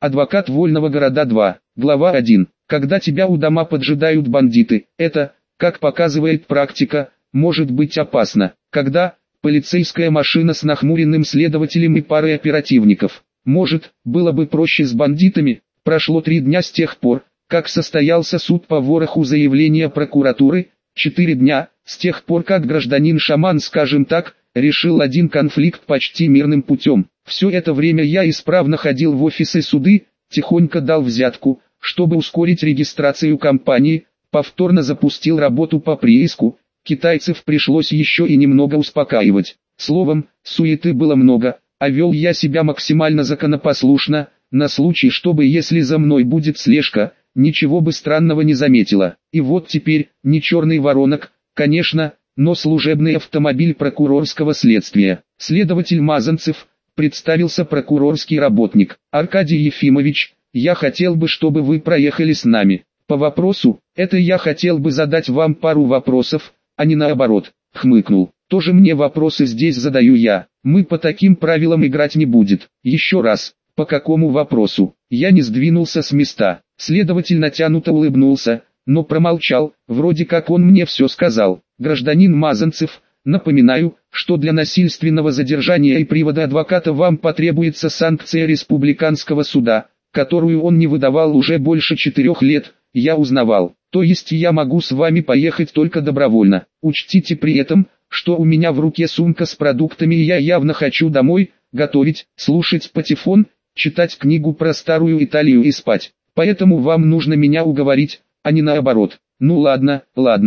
Адвокат Вольного города 2. Глава 1. Когда тебя у дома поджидают бандиты, это, как показывает практика, может быть опасно. Когда полицейская машина с нахмуренным следователем и парой оперативников. Может, было бы проще с бандитами. Прошло 3 дня с тех пор, как состоялся суд по вороху заявления прокуратуры, 4 дня, с тех пор как гражданин-шаман, скажем так, решил один конфликт почти мирным путем. Все это время я исправно ходил в офисы суды, тихонько дал взятку, чтобы ускорить регистрацию компании, повторно запустил работу по прииску, китайцев пришлось еще и немного успокаивать. Словом, суеты было много, а вел я себя максимально законопослушно, на случай, чтобы если за мной будет слежка, ничего бы странного не заметила. И вот теперь, не черный воронок, конечно, но служебный автомобиль прокурорского следствия. Следователь Мазанцев, представился прокурорский работник. Аркадий Ефимович, я хотел бы, чтобы вы проехали с нами. По вопросу, это я хотел бы задать вам пару вопросов, а не наоборот, хмыкнул. Тоже мне вопросы здесь задаю я. Мы по таким правилам играть не будет. Еще раз, по какому вопросу? Я не сдвинулся с места. Следователь натянуто улыбнулся, но промолчал, вроде как он мне все сказал. Гражданин Мазанцев, напоминаю, что для насильственного задержания и привода адвоката вам потребуется санкция республиканского суда, которую он не выдавал уже больше 4 лет, я узнавал. То есть я могу с вами поехать только добровольно. Учтите при этом, что у меня в руке сумка с продуктами и я явно хочу домой, готовить, слушать патефон, читать книгу про старую Италию и спать. Поэтому вам нужно меня уговорить, а не наоборот. Ну ладно,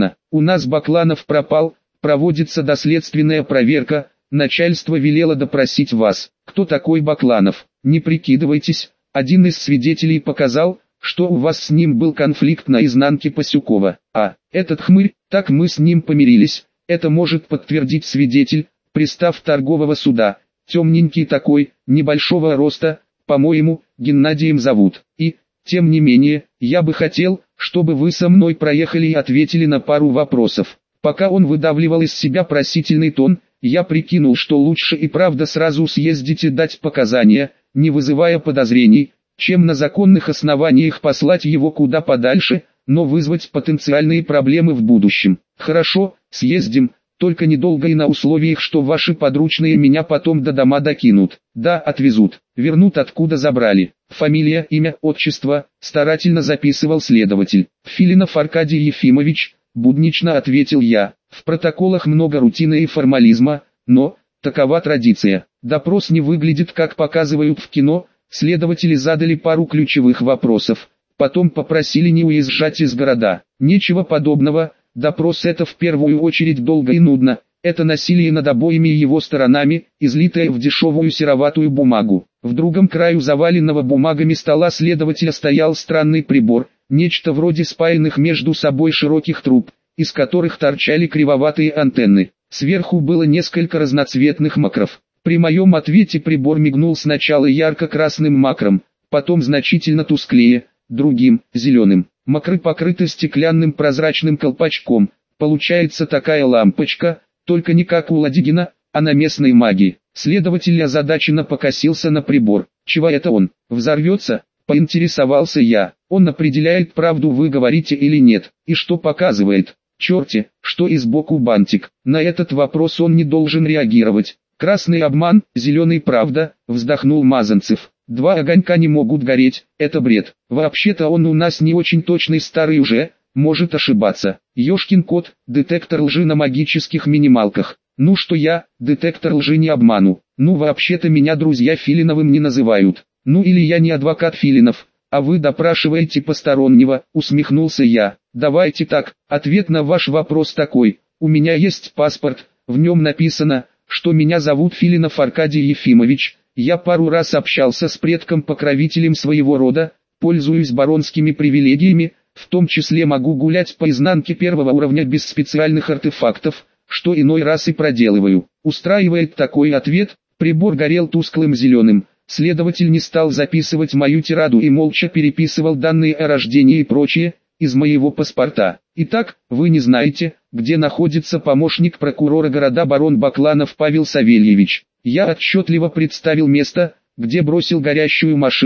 у нас Бакланов пропал, проводится доследственная проверка, начальство велело допросить вас. Кто такой Бакланов? Не прикидывайтесь, один из свидетелей показал, что у вас с ним был конфликт на изнанке Пасюкова. А, этот хмырь, так мы с ним помирились, это может подтвердить свидетель, пристав торгового суда, темненький такой, небольшого роста, по-моему, Геннадием зовут. И, тем не менее, я бы хотел, чтобы вы со мной проехали и ответили на пару вопросов. Пока он выдавливал из себя просительный тон, я прикинул, что лучше и правда сразу съездить и дать показания, не вызывая подозрений, чем на законных основаниях послать его куда подальше, но вызвать потенциальные проблемы в будущем. Хорошо, съездим, только недолго и на условиях, что ваши подручные меня потом до дома докинут. Да, отвезут, вернут откуда забрали. Фамилия, имя, отчество, старательно записывал следователь. Филинов Аркадий Ефимович, буднично ответил я. В протоколах много рутины и формализма, но, такова традиция. Допрос не выглядит, как показывают в кино. Следователи задали пару ключевых вопросов, потом попросили не уезжать из города. Ничего подобного, допрос это в первую очередь долго и нудно, это насилие над обоими его сторонами, излитое в дешевую сероватую бумагу. В другом краю заваленного бумагами стола следователя стоял странный прибор, нечто вроде спаянных между собой широких труб, из которых торчали кривоватые антенны. Сверху было несколько разноцветных макров. При моем ответе прибор мигнул сначала ярко-красным макром, потом значительно тусклее, другим, зеленым. Макры покрыты стеклянным прозрачным колпачком. Получается такая лампочка, только не как у Ладигина, а на местной магии. Следователь озадаченно покосился на прибор. Чего это он? Взорвется? Поинтересовался я. Он определяет, правду вы говорите или нет. И что показывает? Черти, что и сбоку бантик. На этот вопрос он не должен реагировать. Красный обман, зеленый правда, вздохнул Мазанцев. 2 огонька не могут гореть, это бред. Вообще-то он у нас не очень точный, старый уже, может ошибаться. Ёшкин кот, детектор лжи на магических минималках. Ну что я, детектор лжи не обману. Ну вообще-то меня друзья Филиновым не называют. Ну или я не адвокат Филинов, а вы допрашиваете постороннего, усмехнулся я. Давайте так, ответ на ваш вопрос такой. У меня есть паспорт, в нем написано, что меня зовут Филинов Аркадий Ефимович. Я пару раз общался с предком-покровителем своего рода, пользуюсь баронскими привилегиями, в том числе могу гулять по изнанке 1-го уровня без специальных артефактов, что иной раз и проделываю. Устраивает такой ответ, прибор горел тусклым зеленым. Следователь не стал записывать мою тираду и молча переписывал данные о рождении и прочее, из моего паспорта. Итак, вы не знаете, где находится помощник прокурора города барон Бакланов Павел Савельевич. Я отчетливо представил место, где бросил горящую машину,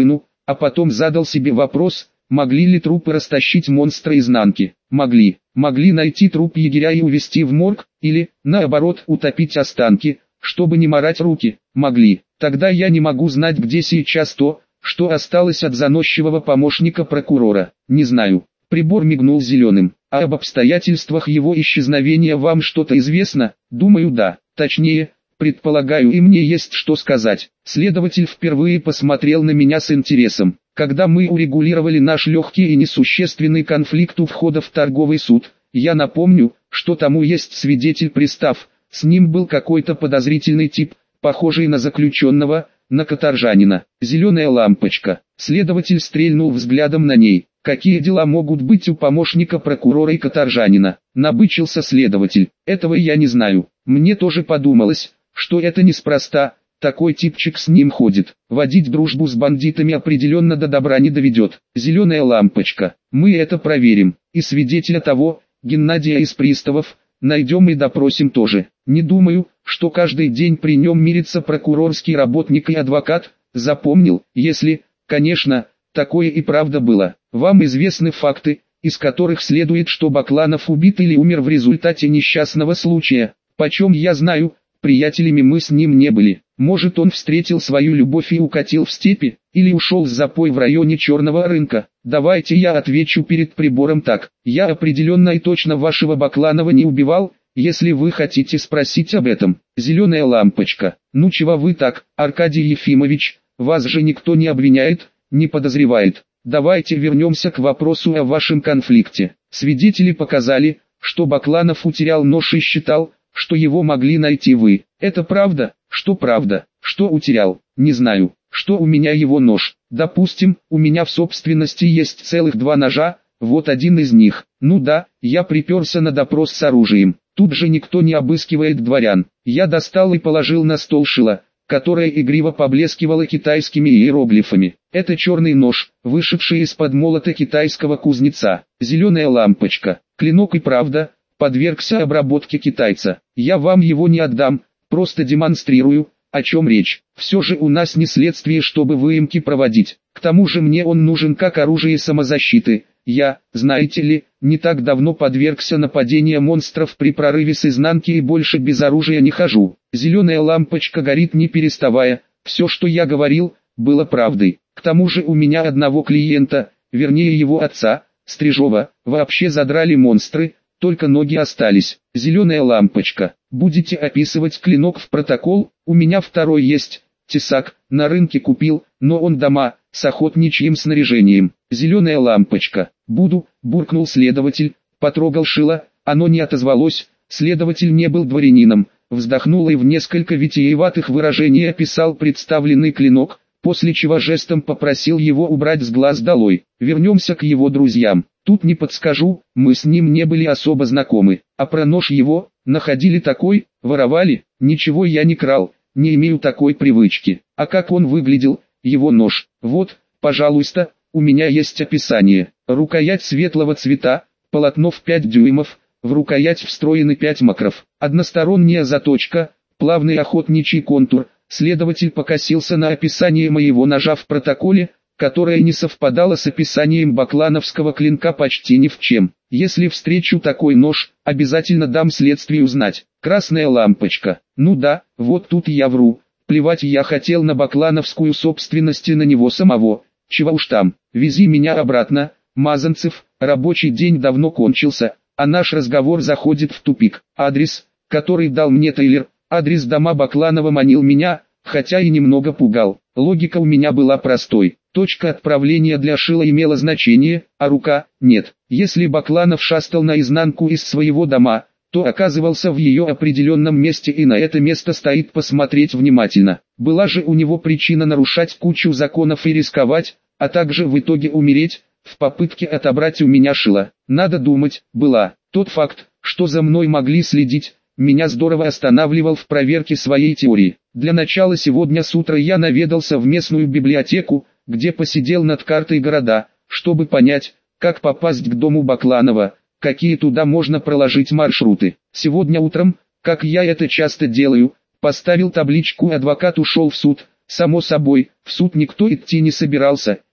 а потом задал себе вопрос, могли ли трупы растащить монстра изнанки. Могли. Могли найти труп егеря и увезти в морг, или, наоборот, утопить останки, чтобы не марать руки. Могли. Тогда я не могу знать, где сейчас то, что осталось от заносчивого помощника прокурора. Не знаю. Прибор мигнул зеленым. А об обстоятельствах его исчезновения вам что-то известно? Думаю, да. Точнее, предполагаю, и мне есть что сказать. Следователь впервые посмотрел на меня с интересом. Когда мы урегулировали наш легкий и несущественный конфликт у входа в торговый суд, я напомню, что тому есть свидетель-пристав. С ним был какой-то подозрительный тип, похожий на заключенного, на каторжанина. Зеленая лампочка. Следователь стрельнул взглядом на ней. Какие дела могут быть у помощника прокурора и каторжанина? Набычился следователь. Этого я не знаю. Мне тоже подумалось, что это неспроста. Такой типчик с ним ходит. Водить дружбу с бандитами определенно до добра не доведет. Зеленая лампочка. Мы это проверим. И свидетеля того, Геннадия из приставов, найдем и допросим тоже. Не думаю, что каждый день при нем мирится прокурорский работник и адвокат. Запомнил, если, конечно, такое и правда было. Вам известны факты, из которых следует, что Бакланов убит или умер в результате несчастного случая. Почем я знаю, приятелями мы с ним не были. Может, он встретил свою любовь и укатил в степи, или ушел с запой в районе Черного рынка. Давайте я отвечу перед прибором так. Я определенно и точно вашего Бакланова не убивал, если вы хотите спросить об этом. Зеленая лампочка. Ну чего вы так, Аркадий Ефимович, вас же никто не обвиняет, не подозревает. Давайте вернемся к вопросу о вашем конфликте. Свидетели показали, что Бакланов утерял нож и считал, что его могли найти вы. Это правда? Что правда? Что утерял? Не знаю. Что у меня его нож? Допустим, у меня в собственности есть целых 2 ножа, вот один из них. Ну да, я приперся на допрос с оружием. Тут же никто не обыскивает дворян. Я достал и положил на стол шило, которое игриво поблескивало китайскими иероглифами. Это черный нож, вышедший из-под молота китайского кузнеца. Зеленая лампочка. Клинок и правда подвергся обработке китайца. Я вам его не отдам, просто демонстрирую, о чем речь. Все же у нас не следствие, чтобы выемки проводить. К тому же мне он нужен как оружие самозащиты. Я, знаете ли, не так давно подвергся нападению монстров при прорыве с изнанки и больше без оружия не хожу. Зеленая лампочка горит не переставая. Все, что я говорил, было правдой. К тому же у меня одного клиента, вернее его отца, Стрижова, вообще задрали монстры, только ноги остались. Зеленая лампочка. Будете описывать клинок в протокол? У меня второй есть. Тесак, на рынке купил, но он дома, с охотничьим снаряжением. Зеленая лампочка. Буду, буркнул следователь, потрогал шило, оно не отозвалось. Следователь не был дворянином, вздохнул и в несколько витиеватых выражений описал представленный клинок, после чего жестом попросил его убрать с глаз долой. Вернемся к его друзьям. Тут не подскажу, мы с ним не были особо знакомы. А про нож его, находили такой, воровали, ничего я не крал, не имею такой привычки. А как он выглядел, его нож? Вот, пожалуйста, у меня есть описание. Рукоять светлого цвета, полотно в 5 дюймов, в рукоять встроены 5 макров. Односторонняя заточка, плавный охотничий контур. Следователь покосился на описание моего ножа в протоколе, которое не совпадало с описанием баклановского клинка почти ни в чем. Если встречу такой нож, обязательно дам следствию знать. Красная лампочка. Ну да, вот тут я вру. Плевать я хотел на баклановскую собственность и на него самого. Чего уж там, вези меня обратно, Мазанцев, рабочий день давно кончился, а наш разговор заходит в тупик. Адрес, который дал мне Тейлер, адрес дома Бакланова манил меня, хотя и немного пугал. Логика у меня была простой. Точка отправления для шила имела значение, а рука – нет. Если Бакланов шастал наизнанку из своего дома, то оказывался в ее определенном месте и на это место стоит посмотреть внимательно. Была же у него причина нарушать кучу законов и рисковать, а также в итоге умереть, в попытке отобрать у меня шило. Надо думать, была. Тот факт, что за мной могли следить, меня здорово останавливал в проверке своей теории. Для начала сегодня с утра я наведался в местную библиотеку, где посидел над картой города, чтобы понять, как попасть к дому Бакланова, какие туда можно проложить маршруты. Сегодня утром, как я это часто делаю, поставил табличку «Адвокат ушел в суд». Само собой, в суд никто идти не собирался,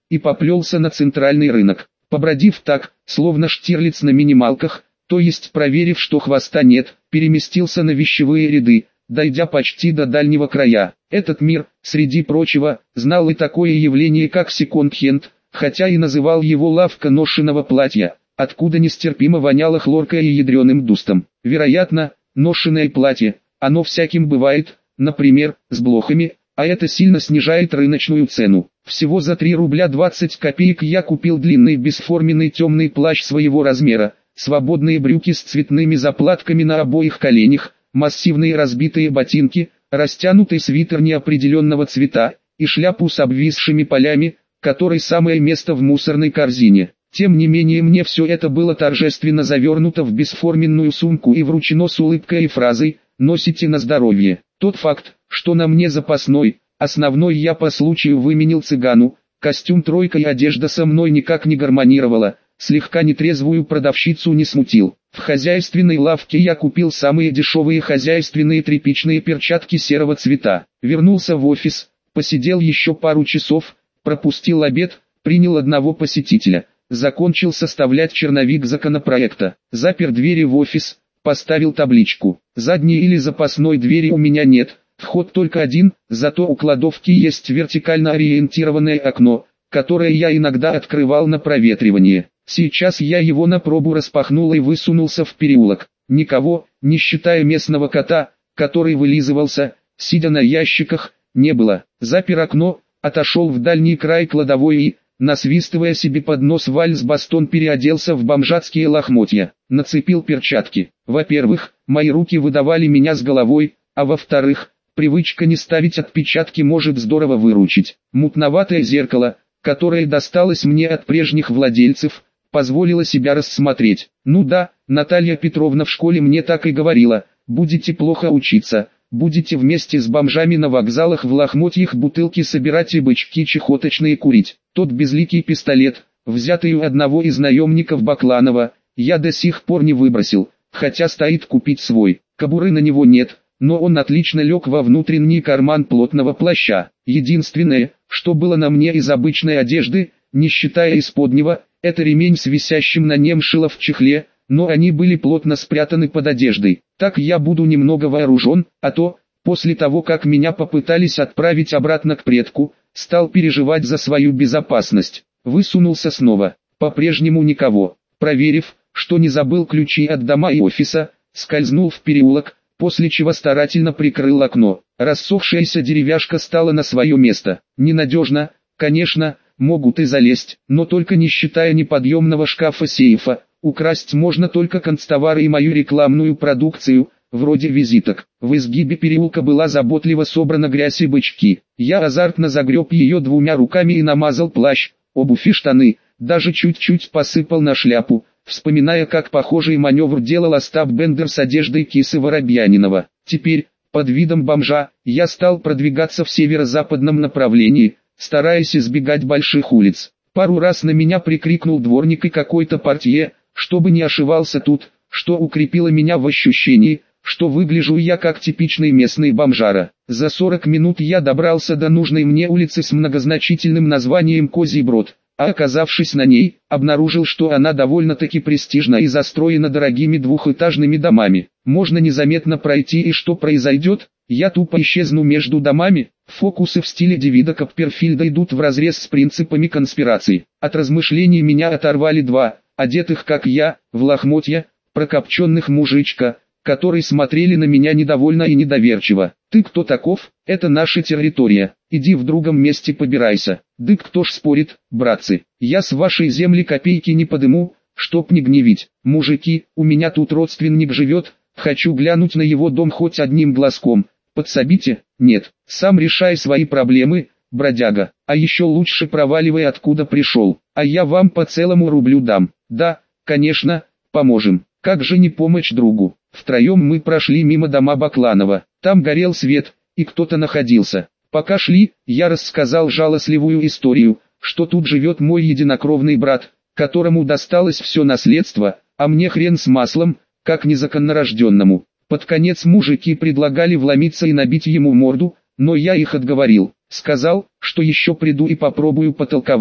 и поплелся на центральный рынок. Побродив так, словно Штирлиц на минималках, то есть проверив, что хвоста нет, переместился на вещевые ряды, дойдя почти до дальнего края. Этот мир, среди прочего, знал и такое явление как секонд-хенд, хотя и называл его лавка ношеного платья, откуда нестерпимо воняло хлоркой и ядреным дустом. Вероятно, ношеное платье, оно всяким бывает, например, с блохами, а это сильно снижает рыночную цену. Всего за 3 рубля 20 копеек я купил длинный бесформенный темный плащ своего размера, свободные брюки с цветными заплатками на обоих коленях, массивные разбитые ботинки, растянутый свитер неопределенного цвета и шляпу с обвисшими полями, которой самое место в мусорной корзине. Тем не менее мне все это было торжественно завернуто в бесформенную сумку и вручено с улыбкой и фразой «носите на здоровье». Тот факт, что на мне запасной, основной я по случаю выменил цыгану, костюм тройка и одежда со мной никак не гармонировала, слегка нетрезвую продавщицу не смутил. В хозяйственной лавке я купил самые дешевые хозяйственные тряпичные перчатки серого цвета. Вернулся в офис, посидел еще пару часов, пропустил обед, принял одного посетителя, закончил составлять черновик законопроекта, запер двери в офис, поставил табличку. Задней или запасной двери у меня нет, вход только один, зато у кладовки есть вертикально ориентированное окно, которое я иногда открывал на проветривание. Сейчас я его на пробу распахнул и высунулся в переулок. Никого, не считая местного кота, который вылизывался, сидя на ящиках, не было. Запер окно, отошел в дальний край кладовой и, насвистывая себе под нос вальс-бастон, переоделся в бомжатские лохмотья. Нацепил перчатки. Во-первых, мои руки выдавали меня с головой, а во-вторых, привычка не ставить отпечатки может здорово выручить. Мутноватое зеркало, которое досталось мне от прежних владельцев, позволила себя рассмотреть. Ну да, Наталья Петровна в школе мне так и говорила: будете плохо учиться, будете вместе с бомжами на вокзалах в лохмотьях бутылки собирать и бычки чехоточные курить. Тот безликий пистолет, взятый у одного из наемников Бакланова, я до сих пор не выбросил, хотя стоит купить свой. Кобуры на него нет, но он отлично лег во внутренний карман плотного плаща. Единственное, что было на мне из обычной одежды, не считая исподнего, это ремень с висящим на нем шило в чехле, но они были плотно спрятаны под одеждой. Так я буду немного вооружен, а то, после того как меня попытались отправить обратно к предку, стал переживать за свою безопасность. Высунулся снова, по-прежнему никого. Проверив, что не забыл ключи от дома и офиса, скользнул в переулок, после чего старательно прикрыл окно. Рассохшаяся деревяшка стала на свое место. Ненадежно, конечно, могут и залезть, но только не считая неподъемного шкафа-сейфа. Украсть можно только концтовары и мою рекламную продукцию, вроде визиток. В изгибе переулка была заботливо собрана грязь и бычки. Я азартно загреб ее 2 руками и намазал плащ, обувь и штаны, даже чуть-чуть посыпал на шляпу, вспоминая, как похожий маневр делал Остап Бендер с одеждой Кисы Воробьянинова. Теперь, под видом бомжа, я стал продвигаться в северо-западном направлении, стараясь избегать больших улиц. Пару раз на меня прикрикнул дворник и какой-то портье, чтобы не ошивался тут, что укрепило меня в ощущении, что выгляжу я как типичный местный бомжара. За 40 минут я добрался до нужной мне улицы с многозначительным названием Козий Брод, а оказавшись на ней, обнаружил, что она довольно-таки престижна и застроена дорогими двухэтажными домами. Можно незаметно пройти, и что произойдет? Я тупо исчезну между домами. Фокусы в стиле Дэвида Копперфильда идут вразрез с принципами конспирации. От размышлений меня оторвали 2, одетых как я, в лохмотья, прокопченных мужичка, которые смотрели на меня недовольно и недоверчиво. «Ты кто таков? Это наша территория, иди в другом месте побирайся». «Да кто ж спорит, братцы, я с вашей земли копейки не подыму, чтоб не гневить. Мужики, у меня тут родственник живет, хочу глянуть на его дом хоть одним глазком. Подсобите?» «Нет, сам решай свои проблемы, бродяга, а еще лучше проваливай откуда пришел, а я вам по целому рублю дам». «Да, конечно, поможем, как же не помочь другу». Втроем мы прошли мимо дома Бакланова, там горел свет, и кто-то находился. Пока шли, я рассказал жалостливую историю, что тут живет мой единокровный брат, которому досталось все наследство, а мне хрен с маслом, как незаконнорожденному. Под конец мужики предлагали вломиться и набить ему морду, но я их отговорил. Сказал, что еще приду и попробую потолковать,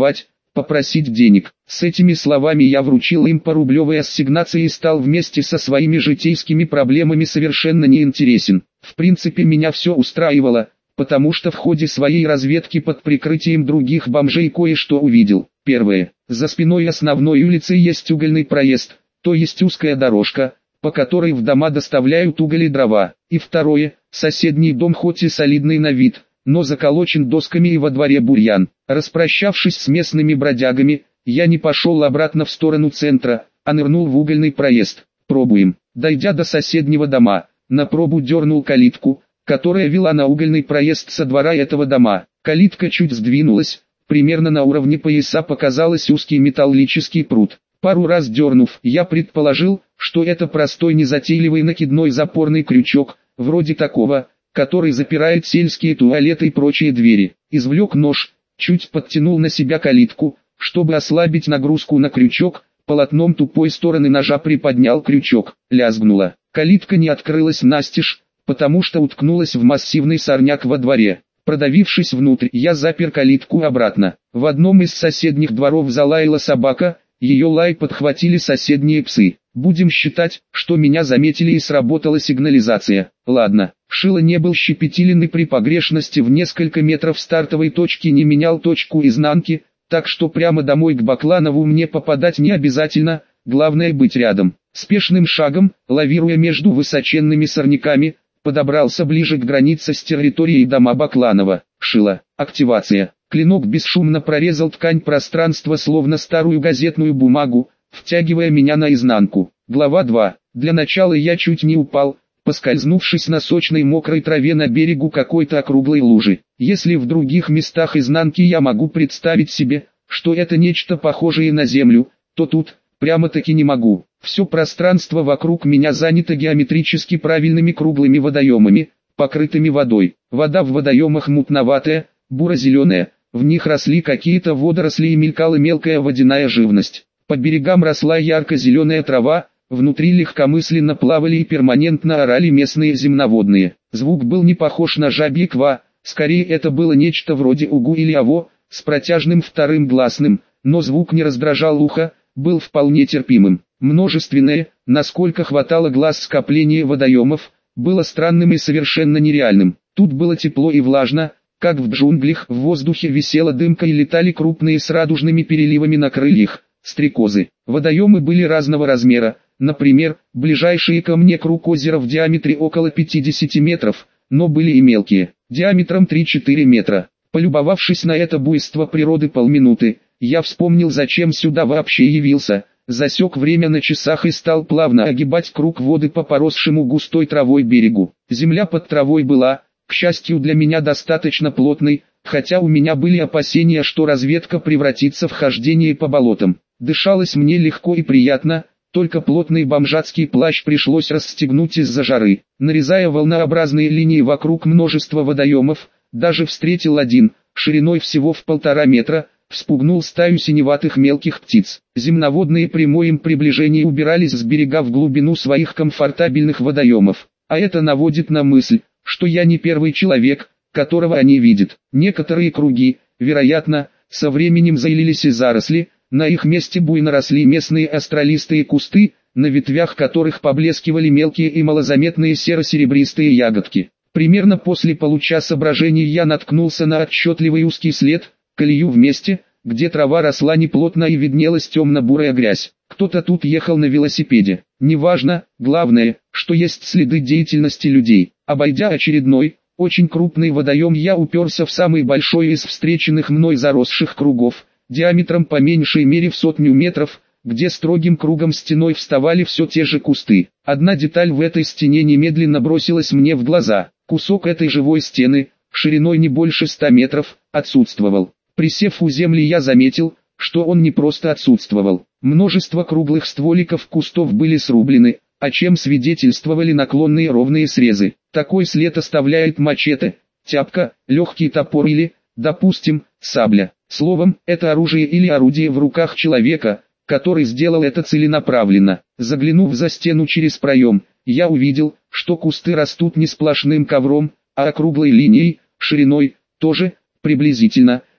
попросить денег. С этими словами я вручил им по рублевой ассигнации и стал вместе со своими житейскими проблемами совершенно неинтересен. В принципе меня все устраивало, потому что в ходе своей разведки под прикрытием других бомжей кое-что увидел. Первое. За спиной основной улицы есть угольный проезд, то есть узкая дорожка, по которой в дома доставляют уголь и дрова. И второе. Соседний дом хоть и солидный на вид, но заколочен досками и во дворе бурьян. Распрощавшись с местными бродягами, я не пошел обратно в сторону центра, а нырнул в угольный проезд. Пробуем. Дойдя до соседнего дома, на пробу дернул калитку, которая вела на угольный проезд со двора этого дома. Калитка чуть сдвинулась, примерно на уровне пояса показался узкий металлический прут. Пару раз дернув, я предположил, что это простой незатейливый накидной запорный крючок, вроде такого, который запирает сельские туалеты и прочие двери. Извлек нож, чуть подтянул на себя калитку, чтобы ослабить нагрузку на крючок, полотном тупой стороны ножа приподнял крючок, лязгнуло. Калитка не открылась настежь, потому что уткнулась в массивный сорняк во дворе. Продавившись внутрь, я запер калитку обратно. В одном из соседних дворов залаяла собака, ее лай подхватили соседние псы. Будем считать, что меня заметили и сработала сигнализация. Ладно, Шило не был щепетилен и при погрешности в несколько метров стартовой точки не менял точку изнанки, так что прямо домой к Бакланову мне попадать не обязательно, главное быть рядом. Спешным шагом, лавируя между высоченными сорняками, подобрался ближе к границе с территорией дома Бакланова. Шило. Активация. Клинок бесшумно прорезал ткань пространства словно старую газетную бумагу, втягивая меня наизнанку. Глава 2. Для начала я чуть не упал, поскользнувшись на сочной мокрой траве на берегу какой-то округлой лужи. Если в других местах изнанки я могу представить себе, что это нечто похожее на землю, то тут, прямо-таки не могу. Все пространство вокруг меня занято геометрически правильными круглыми водоемами, покрытыми водой. Вода в водоемах мутноватая, буро-зеленая, в них росли какие-то водоросли и мелькала мелкая водяная живность. По берегам росла ярко-зеленая трава, внутри легкомысленно плавали и перманентно орали местные земноводные. Звук был не похож на жабье ква, скорее это было нечто вроде угу или аво, с протяжным вторым гласным, но звук не раздражал ухо, был вполне терпимым. Множественное, насколько хватало глаз скопление водоемов, было странным и совершенно нереальным. Тут было тепло и влажно, как в джунглях, в воздухе висела дымка и летали крупные с радужными переливами на крыльях стрекозы. Водоемы были разного размера, например, ближайшие ко мне круг озера в диаметре около 50 метров, но были и мелкие, диаметром 3-4 метра. Полюбовавшись на это буйство природы полминуты, я вспомнил, зачем сюда вообще явился, засек время на часах и стал плавно огибать круг воды по поросшему густой травой берегу. Земля под травой была, к счастью для меня, достаточно плотной, хотя у меня были опасения, что разведка превратится в хождение по болотам. Дышалось мне легко и приятно, только плотный бомжатский плащ пришлось расстегнуть из-за жары. Нарезая волнообразные линии вокруг множества водоемов, даже встретил один, шириной всего в 1,5 метра, вспугнул стаю синеватых мелких птиц. Земноводные при моем приближении убирались с берега в глубину своих комфортабельных водоемов. А это наводит на мысль, что я не первый человек, которого они видят. Некоторые круги, вероятно, со временем заилились и заросли, на их месте буйно росли местные астролистые кусты, на ветвях которых поблескивали мелкие и малозаметные серо-серебристые ягодки. Примерно после получаса брожений я наткнулся на отчетливый узкий след, колею в месте, где трава росла неплотно и виднелась темно-бурая грязь. Кто-то тут ехал на велосипеде. Неважно, главное, что есть следы деятельности людей. Обойдя очередной, очень крупный водоем, я уперся в самый большой из встреченных мной заросших кругов, диаметром по меньшей мере в 100 метров, где строгим кругом стеной вставали все те же кусты. Одна деталь в этой стене немедленно бросилась мне в глаза. Кусок этой живой стены, шириной не больше 100 метров, отсутствовал. Присев у земли, я заметил, что он не просто отсутствовал. Множество круглых стволиков кустов были срублены, о чем свидетельствовали наклонные ровные срезы. Такой след оставляет мачете, тяпка, легкий топор или, допустим, сабля. Словом, это оружие или орудие в руках человека, который сделал это целенаправленно. Заглянув за стену через проем, я увидел, что кусты растут не сплошным ковром, а округлой линией, шириной, тоже, приблизительно,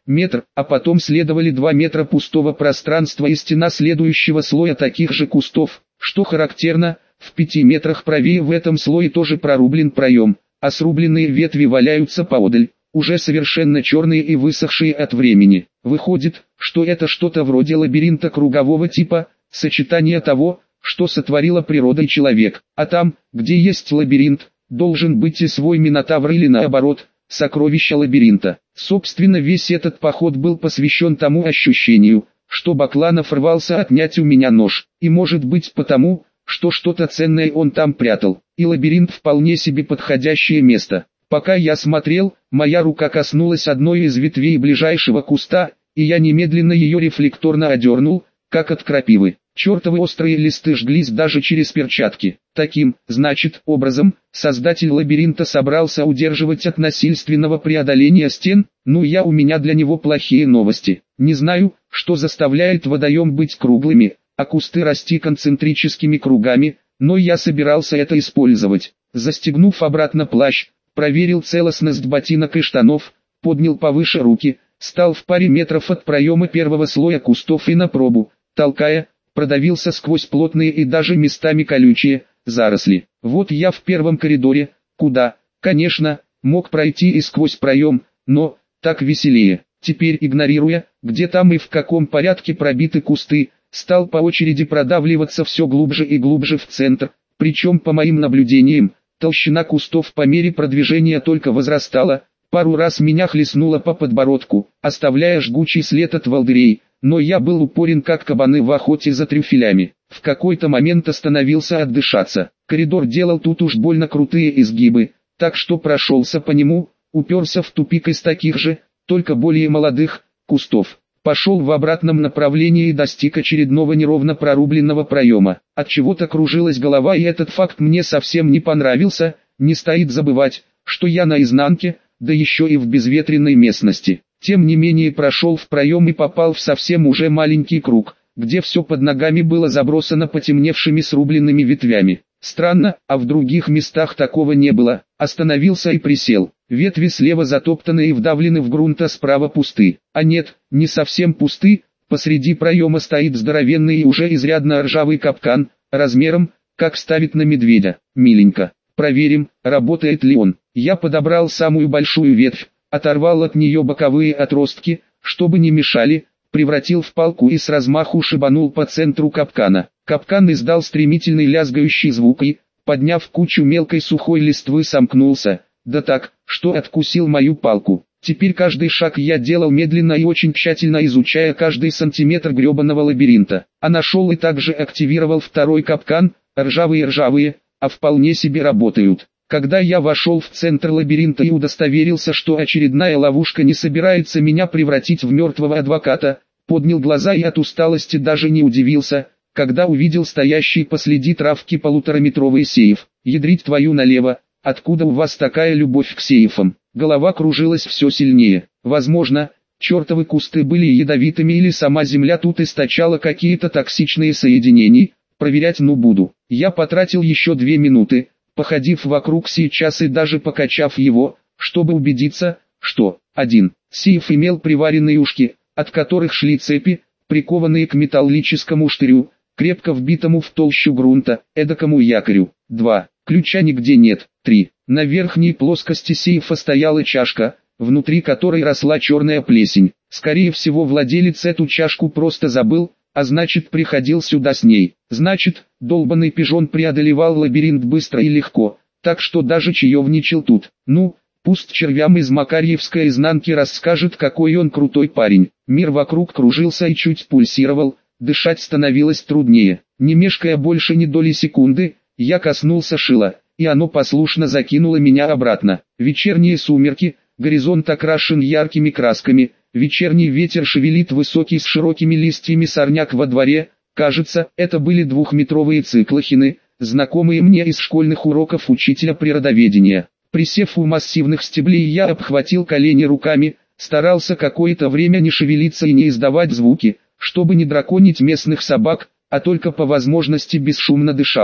метр, а потом следовали 2 метра пустого пространства и стена следующего слоя таких же кустов. Что характерно, в 5 метрах правее в этом слое тоже прорублен проем, а срубленные ветви валяются поодаль, уже совершенно черные и высохшие от времени. Выходит, что это что-то вроде лабиринта кругового типа, сочетание того, что сотворила природа и человек. А там, где есть лабиринт, должен быть и свой минотавр или наоборот, сокровище лабиринта. Собственно, весь этот поход был посвящен тому ощущению, что Бакланов рвался отнять у меня нож. И может быть потому, что что-то ценное он там прятал. И лабиринт вполне себе подходящее место. Пока я смотрел, моя рука коснулась одной из ветвей ближайшего куста, и я немедленно ее рефлекторно одернул, как от крапивы. Чертовы острые листы жглись даже через перчатки. Таким, значит, образом, создатель лабиринта собрался удерживать от насильственного преодоления стен. У меня для него плохие новости. Не знаю, что заставляет водоем быть круглыми, а кусты расти концентрическими кругами, но я собирался это использовать. Застегнув обратно плащ, проверил целостность ботинок и штанов, поднял повыше руки, стал в паре метров от проема первого слоя кустов и на пробу, толкая, продавился сквозь плотные и даже местами колючие заросли. Вот я в первом коридоре, куда, конечно, мог пройти и сквозь проем, но так веселее. Теперь, игнорируя, где там и в каком порядке пробиты кусты, стал по очереди продавливаться все глубже и глубже в центр, причем по моим наблюдениям, толщина кустов по мере продвижения только возрастала, пару раз меня хлестнуло по подбородку, оставляя жгучий след от волдырей, но я был упорен как кабаны в охоте за трюфелями. В какой-то момент остановился отдышаться. Коридор делал тут уж больно крутые изгибы, так что прошелся по нему, уперся в тупик из таких же, только более молодых, кустов. Пошел в обратном направлении и достиг очередного неровно прорубленного проема. От чего-то кружилась голова, и этот факт мне совсем не понравился. Не стоит забывать, что я на изнанке, да еще и в безветренной местности. Тем не менее прошел в проем и попал в совсем уже маленький круг, где все под ногами было забросано потемневшими срубленными ветвями. Странно, а в других местах такого не было. Остановился и присел. Ветви слева затоптаны и вдавлены в грунт, а справа пусты. А нет, не совсем пусты. Посреди проема стоит здоровенный и уже изрядно ржавый капкан, размером, как ставит на медведя. Миленько. Проверим, работает ли он. Я подобрал самую большую ветвь, оторвал от нее боковые отростки, чтобы не мешали, превратил в палку и с размаху шибанул по центру капкана. Капкан издал стремительный лязгающий звук и, подняв кучу мелкой сухой листвы, сомкнулся, да так, что откусил мою палку. Теперь каждый шаг я делал медленно и очень тщательно, изучая каждый сантиметр гребаного лабиринта. А нашел и также активировал второй капкан. Ржавые, а вполне себе работают. Когда я вошел в центр лабиринта и удостоверился, что очередная ловушка не собирается меня превратить в мертвого адвоката, поднял глаза и от усталости даже не удивился, когда увидел стоящий посреди травки полутораметровый сейф. Ядрить твою налево, откуда у вас такая любовь к сейфам? Голова кружилась все сильнее. Возможно, чертовы кусты были ядовитыми или сама земля тут источала какие-то токсичные соединения, проверять буду. Я потратил еще 2 минуты, походив вокруг сейчас и даже покачав его, чтобы убедиться, что 1. Сейф имел приваренные ушки, от которых шли цепи, прикованные к металлическому штырю, крепко вбитому в толщу грунта, эдакому якорю. 2. Ключа нигде нет. 3. На верхней плоскости сейфа стояла чашка, внутри которой росла черная плесень. Скорее всего, владелец эту чашку просто забыл, а значит приходил сюда с ней. Значит, долбанный пижон преодолевал лабиринт быстро и легко, так что даже чаевничал тут. Пусть червям из Макарьевской изнанки расскажет, какой он крутой парень. Мир вокруг кружился и чуть пульсировал, дышать становилось труднее. Не мешкая больше ни доли секунды, я коснулся шила, и оно послушно закинуло меня обратно. Вечерние сумерки, горизонт окрашен яркими красками, вечерний ветер шевелит высокий с широкими листьями сорняк во дворе. Кажется, это были 2-метровые циклохины, знакомые мне из школьных уроков учителя природоведения. Присев у массивных стеблей, я обхватил колени руками, старался какое-то время не шевелиться и не издавать звуки, чтобы не драконить местных собак, а только по возможности бесшумно дышал.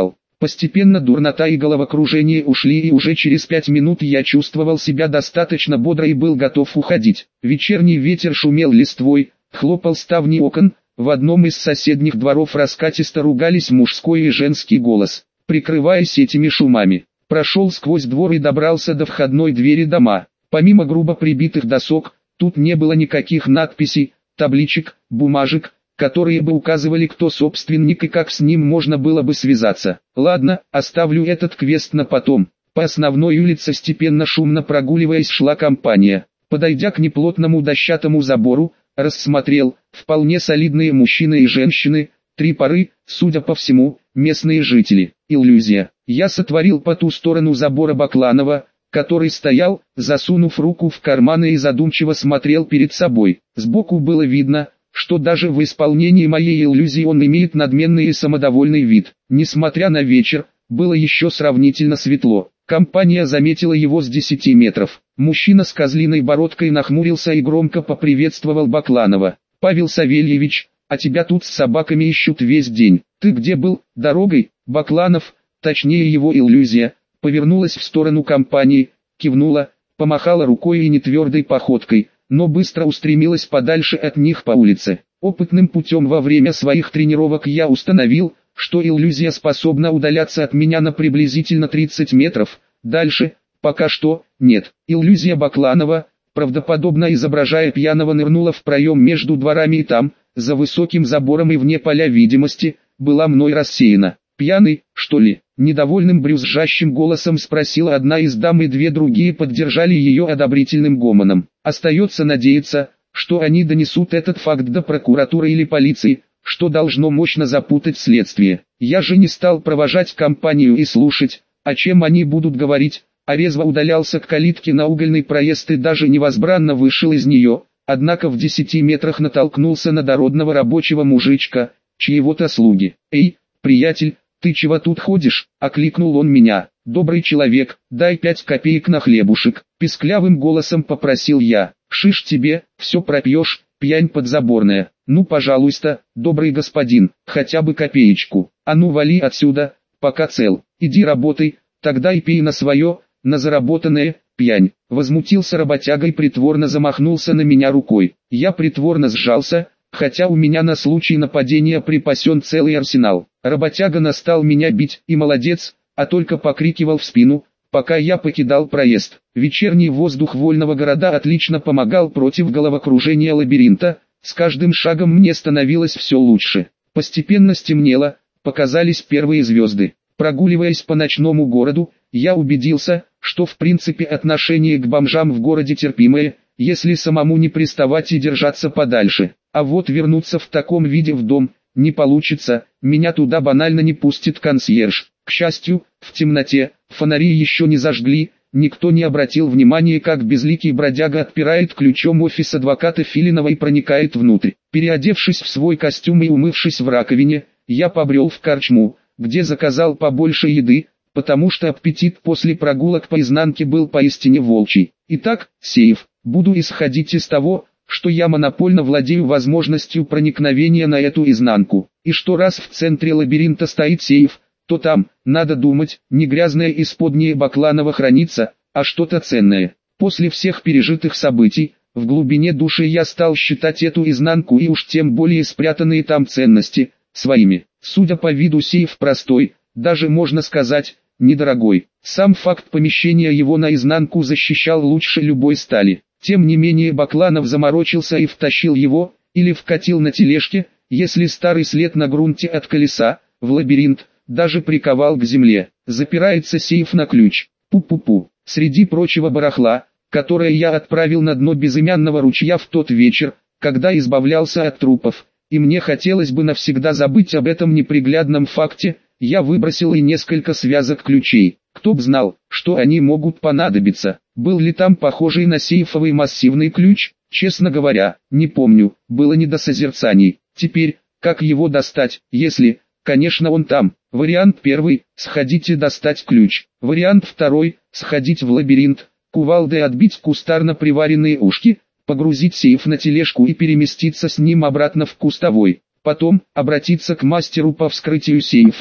Постепенно дурнота и головокружение ушли, и уже через 5 минут я чувствовал себя достаточно бодро и был готов уходить. Вечерний ветер шумел листвой, хлопал ставни окон, в одном из соседних дворов раскатисто ругались мужской и женский голос. Прикрываясь этими шумами, прошел сквозь двор и добрался до входной двери дома. Помимо грубо прибитых досок, тут не было никаких надписей, табличек, бумажек, которые бы указывали, кто собственник и как с ним можно было бы связаться. Ладно, оставлю этот квест на потом. По основной улице степенно шумно прогуливаясь шла компания. Подойдя к неплотному дощатому забору, рассмотрел, вполне солидные мужчины и женщины, 3 пары, судя по всему, местные жители. Иллюзия. Я сотворил по ту сторону забора Бакланова, который стоял, засунув руку в карманы и задумчиво смотрел перед собой. Сбоку было видно, что даже в исполнении моей иллюзии он имеет надменный и самодовольный вид. Несмотря на вечер, было еще сравнительно светло. Компания заметила его с 10 метров. Мужчина с козлиной бородкой нахмурился и громко поприветствовал Бакланова. «Павел Савельевич, а тебя тут с собаками ищут весь день. Ты где был, дорогой?» Бакланов, точнее его иллюзия, повернулась в сторону компании, кивнула, помахала рукой и нетвердой походкой, но быстро устремилась подальше от них по улице. Опытным путем во время своих тренировок я установил, что иллюзия способна удаляться от меня на приблизительно 30 метров, дальше, пока что, нет. Иллюзия Бакланова, правдоподобно изображая пьяного, нырнула в проем между дворами и там, за высоким забором и вне поля видимости, была мной рассеяна. «Пьяный, что ли?» — недовольным брюзжащим голосом спросила одна из дам, и 2 другие поддержали ее одобрительным гомоном. Остается надеяться, что они донесут этот факт до прокуратуры или полиции, что должно мощно запутать следствие. Я же не стал провожать компанию и слушать, о чем они будут говорить, а резво удалялся к калитке на угольный проезд и даже невозбранно вышел из нее, однако в 10 метрах натолкнулся на дородного рабочего мужичка, чьего-то слуги. «Эй, приятель, ты чего тут ходишь?» — окликнул он меня. «Добрый человек, дай 5 копеек на хлебушек», — писклявым голосом попросил я. «Шиш тебе, все пропьешь, пьянь подзаборная». «Ну пожалуйста, добрый господин, хотя бы копеечку. А ну вали отсюда, пока цел. Иди работай, тогда и пей на свое, на заработанное, пьянь». Возмутился работяга и притворно замахнулся на меня рукой. Я притворно сжался, хотя у меня на случай нападения припасен целый арсенал. Работяга настал меня бить, и молодец, а только покрикивал в спину, пока я покидал проезд. Вечерний воздух вольного города отлично помогал против головокружения лабиринта, с каждым шагом мне становилось все лучше. Постепенно стемнело, показались первые звезды. Прогуливаясь по ночному городу, я убедился, что в принципе отношение к бомжам в городе терпимое, если самому не приставать и держаться подальше. А вот вернуться в таком виде в дом не получится, меня туда банально не пустит консьерж. К счастью, в темноте, фонари еще не зажгли, никто не обратил внимания, как безликий бродяга отпирает ключом офис адвоката Филинова и проникает внутрь. Переодевшись в свой костюм и умывшись в раковине, я побрел в корчму, где заказал побольше еды, потому что аппетит после прогулок по изнанке был поистине волчий. Итак, сейф. Буду исходить из того, что я монопольно владею возможностью проникновения на эту изнанку, и что раз в центре лабиринта стоит сейф, то там, надо думать, не грязное исподнее Бакланова хранится, а что-то ценное. После всех пережитых событий, в глубине души я стал считать эту изнанку и уж тем более спрятанные там ценности, своими. Судя по виду, сейф простой, даже можно сказать, недорогой. Сам факт помещения его наизнанку защищал лучше любой стали. Тем не менее Бакланов заморочился и втащил его, или вкатил на тележке, если старый след на грунте от колеса, в лабиринт, даже приковал к земле. Запирается сейф на ключ. Пу-пу-пу. Среди прочего барахла, которое я отправил на дно безымянного ручья в тот вечер, когда избавлялся от трупов, и мне хотелось бы навсегда забыть об этом неприглядном факте, я выбросил и несколько связок ключей. Кто б знал, что они могут понадобиться. Был ли там похожий на сейфовый массивный ключ? Честно говоря, не помню, было не до созерцаний. Теперь, как его достать, если, конечно, он там? Вариант первый – сходите достать ключ. Вариант второй – сходить в лабиринт, кувалдой отбить кустарно приваренные ушки, погрузить сейф на тележку и переместиться с ним обратно в кустовой. Потом, обратиться к мастеру по вскрытию сейфов,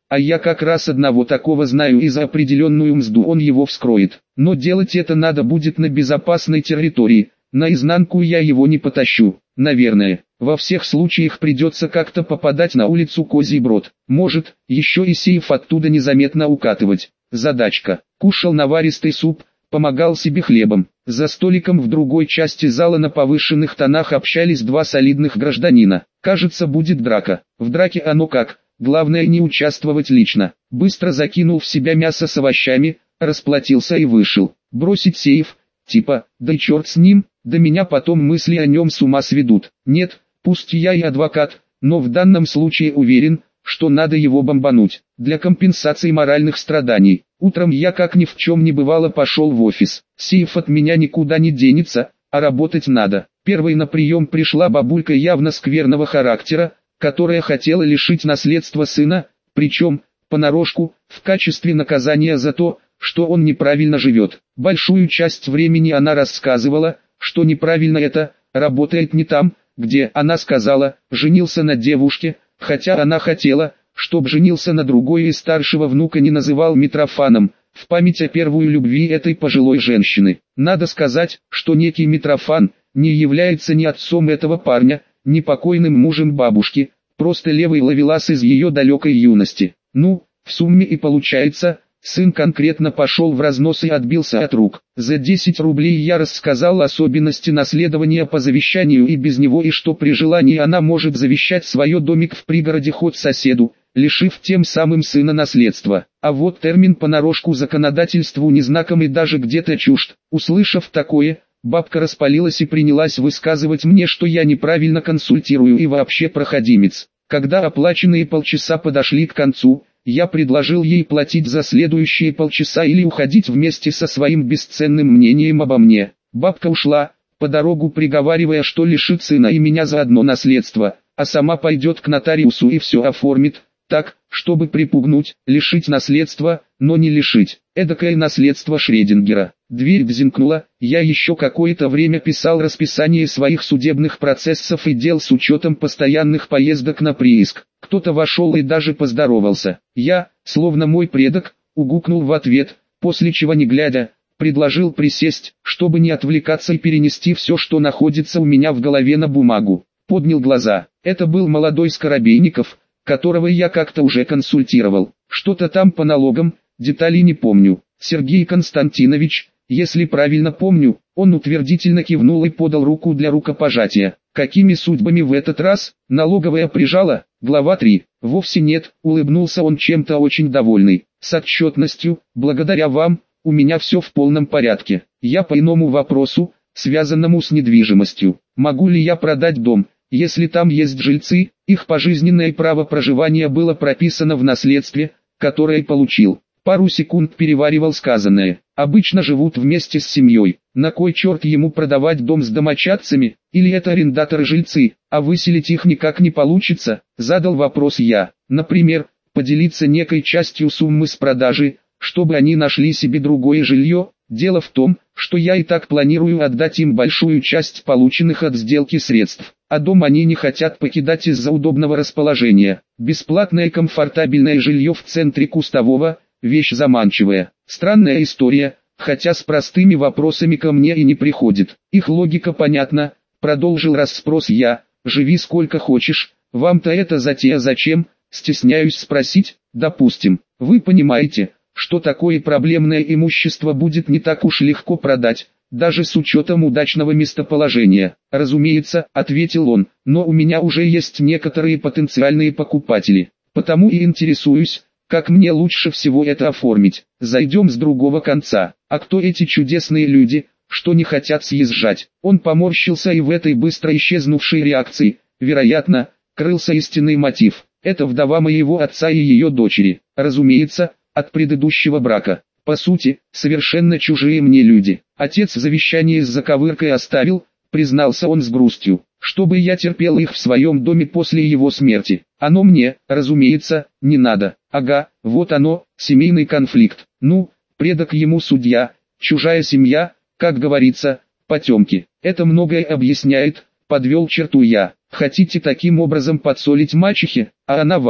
А я как раз одного такого знаю, и за определенную мзду он его вскроет. Но делать это надо будет на безопасной территории, наизнанку я его не потащу, наверное. Во всех случаях придется как-то попадать на улицу Козий Брод. Может, еще и сейф оттуда незаметно укатывать. Задачка. Кушал наваристый суп, помогал себе хлебом. За столиком в другой части зала на повышенных тонах общались два солидных гражданина. Кажется, будет драка. В драке оно как, главное не участвовать лично. Быстро закинул в себя мясо с овощами, расплатился и вышел. Бросить сейф, типа, да и черт с ним, да меня потом мысли о нем с ума сведут. Нет, пусть я и адвокат, но в данном случае уверен, что надо его бомбануть, для компенсации моральных страданий. Утром я как ни в чем не бывало пошел в офис. Сейф от меня никуда не денется, а работать надо. Первой на прием пришла бабулька явно скверного характера, которая хотела лишить наследства сына, причем, понарошку, в качестве наказания за то, что он неправильно живет. Большую часть времени она рассказывала, что неправильно это, работает не там, где, она сказала, женился на девушке, хотя она хотела, чтоб женился на другой и старшего внука не называл Митрофаном, в память о первой любви этой пожилой женщины. Надо сказать, что некий Митрофан не является ни отцом этого парня, ни покойным мужем бабушки, просто левый ловелас из ее далекой юности. Ну, в сумме и получается, сын конкретно пошел в разнос и отбился от рук. За 10 рублей я рассказал особенности наследования по завещанию и без него, и что при желании она может завещать свое домик в пригороде хоть соседу, лишив тем самым сына наследства. А вот термин понарошку законодательству незнакомый даже где-то чужд. Услышав такое, бабка распалилась и принялась высказывать мне, что я неправильно консультирую и вообще проходимец. Когда оплаченные полчаса подошли к концу, я предложил ей платить за следующие полчаса или уходить вместе со своим бесценным мнением обо мне. Бабка ушла, по дорогу приговаривая, что лишит сына и меня заодно наследства, а сама пойдет к нотариусу и все оформит, так, чтобы припугнуть, лишить наследства, но не лишить. Эдакое наследство Шредингера. Дверь бзинкнула, я еще какое-то время писал расписание своих судебных процессов и дел с учетом постоянных поездок на прииск. Кто-то вошел и даже поздоровался. Я, словно мой предок, угукнул в ответ, после чего не глядя, предложил присесть, чтобы не отвлекаться и перенести все, что находится у меня в голове, на бумагу. Поднял глаза. Это был молодой Скоробейников, которого я как-то уже консультировал. Что-то там по налогам, деталей не помню. Сергей Константинович, если правильно помню, он утвердительно кивнул и подал руку для рукопожатия. Какими судьбами в этот раз? Налоговая прижала? Глава 3. Вовсе нет, улыбнулся он, чем-то очень довольный. С отчетностью, благодаря вам, у меня все в полном порядке. Я по иному вопросу, связанному с недвижимостью. Могу ли я продать дом, если там есть жильцы? Их пожизненное право проживания было прописано в наследстве, которое получил. Пару секунд переваривал сказанное. Обычно живут вместе с семьей. На кой черт ему продавать дом с домочадцами? Или это арендаторы-жильцы, а выселить их никак не получится? Задал вопрос я. Например, поделиться некой частью суммы с продажи, чтобы они нашли себе другое жилье. Дело в том, что я и так планирую отдать им большую часть полученных от сделки средств. А дом они не хотят покидать из-за удобного расположения. Бесплатное комфортабельное жилье в центре Кустового – вещь заманчивая. Странная история, хотя с простыми вопросами ко мне и не приходит. Их логика понятна, продолжил расспрос я. Живи сколько хочешь, вам-то эта затея зачем? Стесняюсь спросить. Допустим, вы понимаете, что такое проблемное имущество будет не так уж легко продать, даже с учетом удачного местоположения. Разумеется, ответил он, но у меня уже есть некоторые потенциальные покупатели, потому и интересуюсь, как мне лучше всего это оформить. Зайдем с другого конца. А кто эти чудесные люди, что не хотят съезжать? Он поморщился, и в этой быстро исчезнувшей реакции, вероятно, крылся истинный мотив. Это вдова моего отца и ее дочери. Разумеется, от предыдущего брака. По сути, совершенно чужие мне люди. Отец завещание с заковыркой оставил, признался он с грустью, чтобы я терпел их в своем доме после его смерти. Оно мне, разумеется, не надо. Ага, вот оно, семейный конфликт. Ну, предок ему судья, чужая семья, как говорится, потемки. Это многое объясняет, подвел черту я. Хотите таким образом подсолить мачехе, а она вам.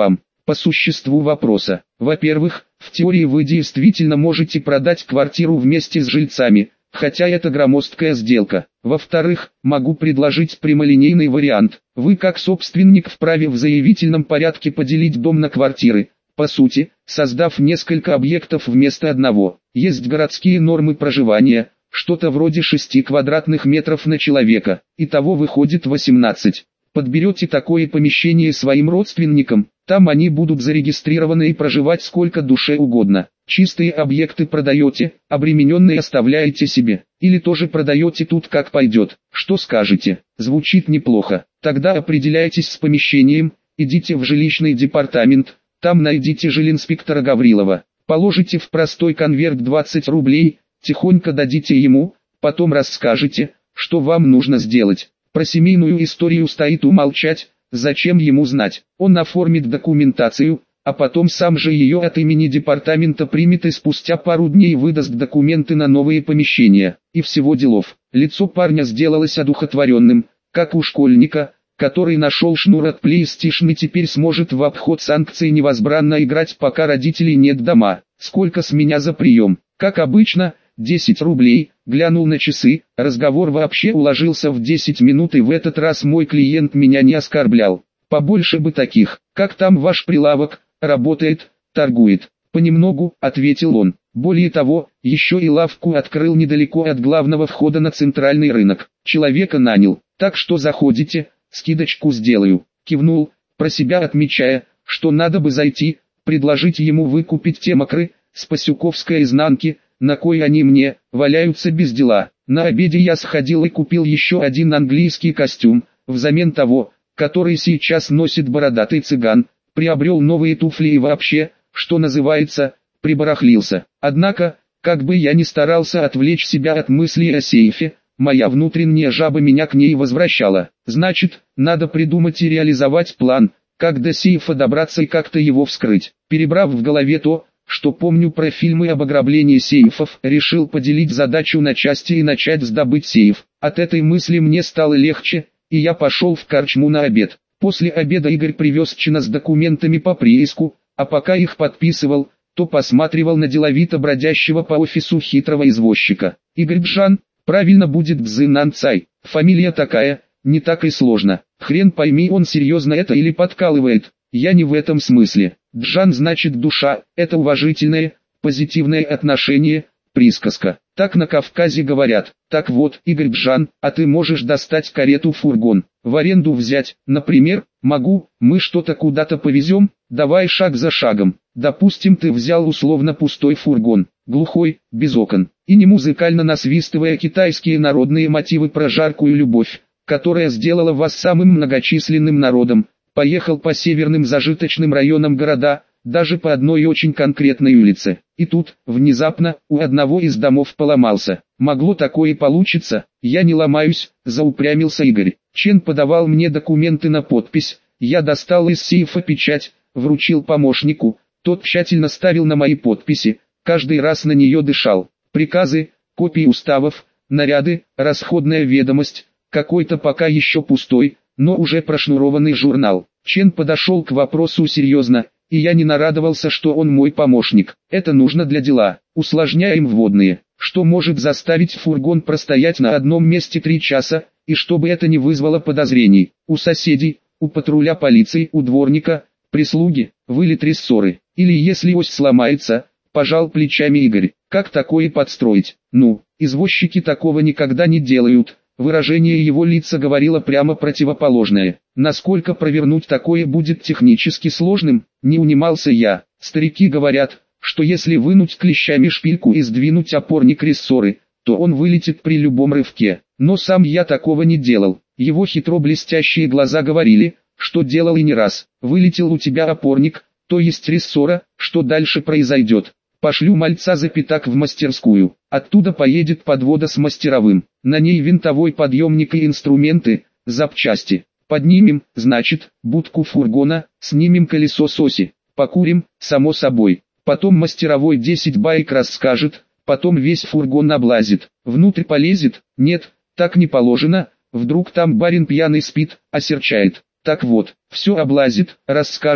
По существу вопроса. Во-первых, в теории вы действительно можете продать квартиру вместе с жильцами, хотя это громоздкая сделка. Во-вторых, могу предложить прямолинейный вариант. Вы как собственник вправе в заявительном порядке поделить дом на квартиры, по сути, создав несколько объектов вместо одного. Есть городские нормы проживания, что-то вроде 6 квадратных метров на человека, итого выходит 18. Подберете такое помещение своим родственникам, там они будут зарегистрированы и проживать сколько душе угодно. Чистые объекты продаете, обремененные оставляете себе. Или тоже продаете тут как пойдет. Что скажете? Звучит неплохо. Тогда определяйтесь с помещением, идите в жилищный департамент, там найдите жилинспектора Гаврилова. Положите в простой конверт 20 рублей, тихонько дадите ему, потом расскажете, что вам нужно сделать. Про семейную историю стоит умолчать, зачем ему знать. Он оформит документацию, а потом сам же ее от имени департамента примет и спустя пару дней выдаст документы на новые помещения. И всего делов. Лицо парня сделалось одухотворенным, как у школьника, который нашел шнур от PlayStation и теперь сможет в обход санкций невозбранно играть, пока родителей нет дома. Сколько с меня за прием? Как обычно, 10 рублей. Глянул на часы, разговор вообще уложился в 10 минут, и в этот раз мой клиент меня не оскорблял. Побольше бы таких. Как там ваш прилавок? Работает, торгует. Понемногу, ответил он. Более того, еще и лавку открыл недалеко от главного входа на центральный рынок. Человека нанял, так что заходите, скидочку сделаю. Кивнул, про себя отмечая, что надо бы зайти, предложить ему выкупить те мокры, с Пасюковской изнанки, на кой они мне, валяются без дела. На обеде я сходил и купил еще один английский костюм, взамен того, который сейчас носит бородатый цыган, приобрел новые туфли и вообще, что называется, прибарахлился. Однако, как бы я ни старался отвлечь себя от мыслей о сейфе, моя внутренняя жаба меня к ней возвращала. Значит, надо придумать и реализовать план, как до сейфа добраться и как-то его вскрыть. Перебрав в голове то, что помню про фильмы об ограблении сейфов, решил поделить задачу на части и начать с добыть сейф. От этой мысли мне стало легче, и я пошел в корчму на обед. После обеда Игорь привез чина с документами по прииску, а пока их подписывал, то посматривал на деловито бродящего по офису хитрого извозчика. Игорь Бжан, правильно будет Бзынан Цай, фамилия такая, не так и сложно. Хрен пойми, он серьезно это или подкалывает. Я не в этом смысле. Джан значит душа, это уважительное, позитивное отношение, присказка. Так на Кавказе говорят. Так вот, Игорь Джан, а ты можешь достать карету-фургон, в аренду взять, например? Могу, мы что-то куда-то повезем, давай шаг за шагом. Допустим, ты взял условно пустой фургон, глухой, без окон, и не музыкально насвистывая китайские народные мотивы про жаркую любовь, которая сделала вас самым многочисленным народом. Поехал по северным зажиточным районам города, даже по одной очень конкретной улице. И тут, внезапно, у одного из домов поломался. Могло такое получиться, я не ломаюсь, заупрямился Игорь. Чен подавал мне документы на подпись, я достал из сейфа печать, вручил помощнику, тот тщательно ставил на мои подписи, каждый раз на нее дышал. Приказы, копии уставов, наряды, расходная ведомость, какой-то пока еще пустой, но уже прошнурованный журнал. Чен подошел к вопросу серьезно, и я не нарадовался, что он мой помощник. Это нужно для дела. Усложняем вводные. Что может заставить фургон простоять на одном месте 3 часа, и чтобы это не вызвало подозрений? У соседей, у патруля полиции, у дворника, прислуги, вылет рессоры. Или если ось сломается, пожал плечами Игорь. Как такое подстроить? Ну, извозчики такого никогда не делают. Выражение его лица говорило прямо противоположное. Насколько провернуть такое будет технически сложным, не унимался я. Старики говорят, что если вынуть клещами шпильку и сдвинуть опорник рессоры, то он вылетит при любом рывке. Но сам я такого не делал. Его хитро блестящие глаза говорили, что делал и не раз. Вылетел у тебя опорник, то есть рессора, что дальше произойдет? Пошлю мальца за пятак в мастерскую. Оттуда поедет подвода с мастеровым. На ней винтовой подъемник и инструменты, запчасти. Поднимем, значит, будку фургона, снимем колесо с оси. Покурим, само собой. Потом мастеровой 10 баек расскажет, потом весь фургон облазит. Внутрь полезет? Нет, так не положено. Вдруг там барин пьяный спит, осерчает. Так вот, все облазит, расскажет,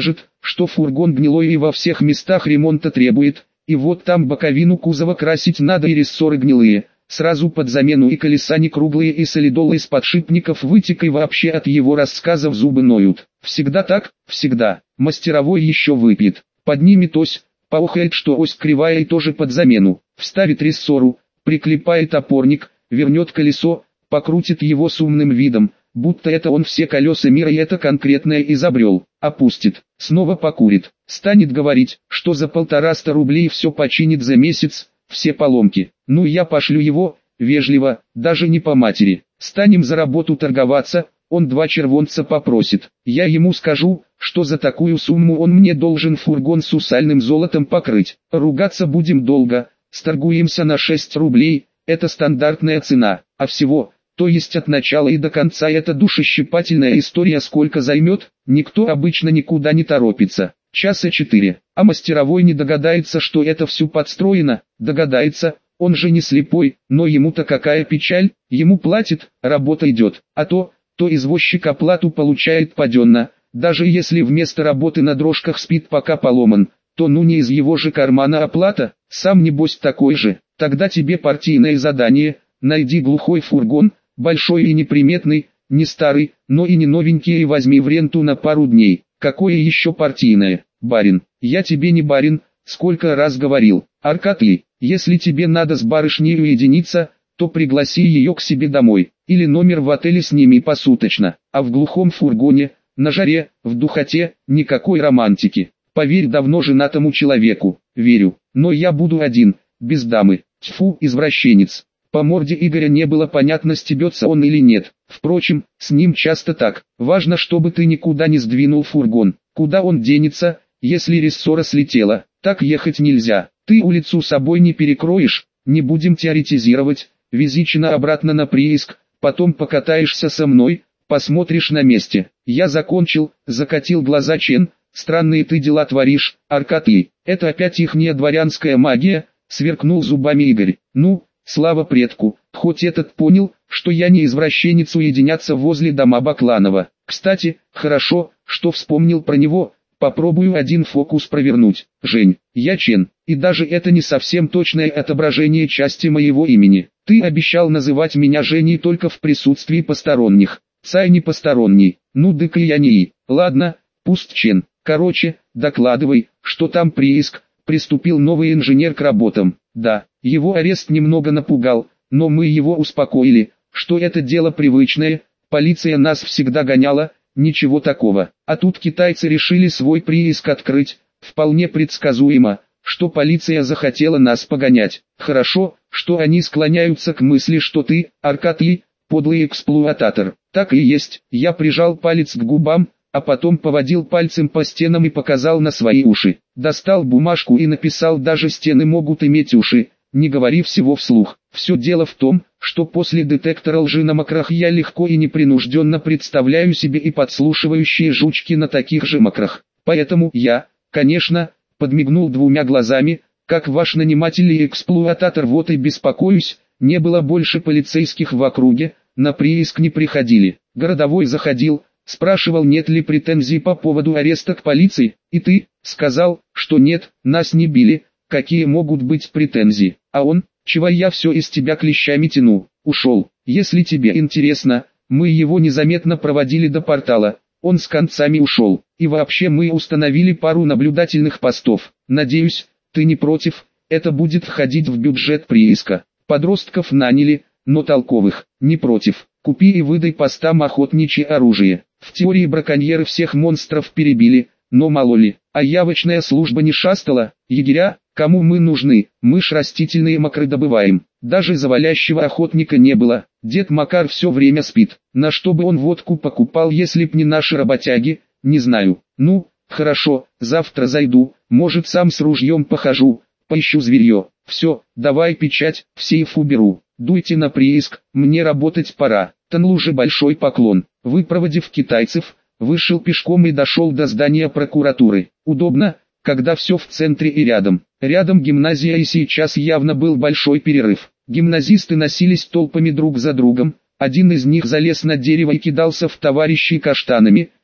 что фургон гнилой и во всех местах ремонта требует, и вот там боковину кузова красить надо и рессоры гнилые, сразу под замену и колеса не круглые и солидол из подшипников вытек и вообще от его рассказов зубы ноют. Всегда так, всегда. Мастеровой еще выпьет, поднимет ось, поохает, что ось кривая и тоже под замену, вставит рессору, приклепает опорник, вернет колесо, покрутит его с умным видом, будто это он все колеса мира и это конкретное изобрел, опустит, снова покурит, станет говорить, что за 150 рублей все починит за месяц, все поломки. Ну я пошлю его, вежливо, даже не по матери, станем за работу торговаться, он 2 червонца попросит, я ему скажу, что за такую сумму он мне должен фургон с сусальным золотом покрыть, ругаться будем долго, сторгуемся на 6 рублей, это стандартная цена, а всего, то есть от начала и до конца эта душещипательная история сколько займет, никто обычно никуда не торопится, часа 4, а мастеровой не догадается, что это все подстроено, догадается, он же не слепой, но ему-то какая печаль, ему платит, работа идет, а то извозчик оплату получает паденно, даже если вместо работы на дрожках спит пока поломан, то ну не из его же кармана оплата, сам небось такой же, тогда тебе партийное задание, найди глухой фургон, большой и неприметный, не старый, но и не новенький и возьми в ренту на пару дней, какое еще партийное, барин, я тебе не барин, сколько раз говорил, Аркадий, если тебе надо с барышней уединиться, то пригласи ее к себе домой, или номер в отеле сними посуточно, а в глухом фургоне, на жаре, в духоте, никакой романтики. Поверь давно женатому человеку, верю, но я буду один, без дамы, тьфу, извращенец. По морде Игоря не было понятно, стебется он или нет, впрочем, с ним часто так, важно, чтобы ты никуда не сдвинул фургон, куда он денется, если рессора слетела, так ехать нельзя, ты улицу собой не перекроешь, не будем теоретизировать, вези чина обратно на прииск, потом покатаешься со мной, посмотришь на месте. Я закончил, закатил глаза Чен, странные ты дела творишь, Аркадий, это опять ихняя дворянская магия, сверкнул зубами Игорь. Ну, слава предку, хоть этот понял, что я не извращенец уединяться возле дома Бакланова. Кстати, хорошо, что вспомнил про него, попробую один фокус провернуть. Жень, я Чен, и даже это не совсем точное отображение части моего имени. Ты обещал называть меня Женей только в присутствии посторонних. Цай не посторонний, ну дык и я не. Ладно, пусть Чен. Короче, докладывай, что там прииск. Приступил новый инженер к работам. Да, его арест немного напугал, но мы его успокоили, что это дело привычное, полиция нас всегда гоняла, ничего такого. А тут китайцы решили свой прииск открыть, вполне предсказуемо, что полиция захотела нас погонять. Хорошо, что они склоняются к мысли, что ты, Аркадий, подлый эксплуататор. Так и есть, я прижал палец к губам, а потом поводил пальцем по стенам и показал на свои уши. Достал бумажку и написал: даже стены могут иметь уши, не говори всего вслух. Все дело в том, что после детектора лжи на макрах я легко и непринужденно представляю себе и подслушивающие жучки на таких же макрах. Поэтому я, конечно, подмигнул 2 глазами, как ваш наниматель и эксплуататор, вот и беспокоюсь, не было больше полицейских в округе, на прииск не приходили. Городовой заходил, спрашивал, нет ли претензий по поводу ареста к полиции, и ты сказал, что нет, нас не били, какие могут быть претензии, а он, чего я все из тебя клещами тяну, ушел. Если тебе интересно, мы его незаметно проводили до портала, он с концами ушел, и вообще мы установили пару наблюдательных постов, надеюсь, ты не против, это будет входить в бюджет прииска. Подростков наняли, но толковых, не против. Купи и выдай постам охотничье оружие. В теории браконьеры всех монстров перебили, но мало ли, а явочная служба не шастала. Егеря, кому мы нужны, мы ж растительные мокры добываем. Даже завалящего охотника не было, дед Макар все время спит. На что бы он водку покупал, если б не наши работяги, не знаю. Ну, хорошо, завтра зайду, может сам с ружьем похожу, поищу зверье. Все, давай печать, в сейф уберу. Дуйте на прииск, мне работать пора. Танлуже большой поклон. Выпроводив китайцев, вышел пешком и дошел до здания прокуратуры. Удобно, когда все в центре и рядом. Рядом гимназия, и сейчас явно был большой перерыв. Гимназисты носились толпами друг за другом. Один из них залез на дерево и кидался в товарищей каштанами,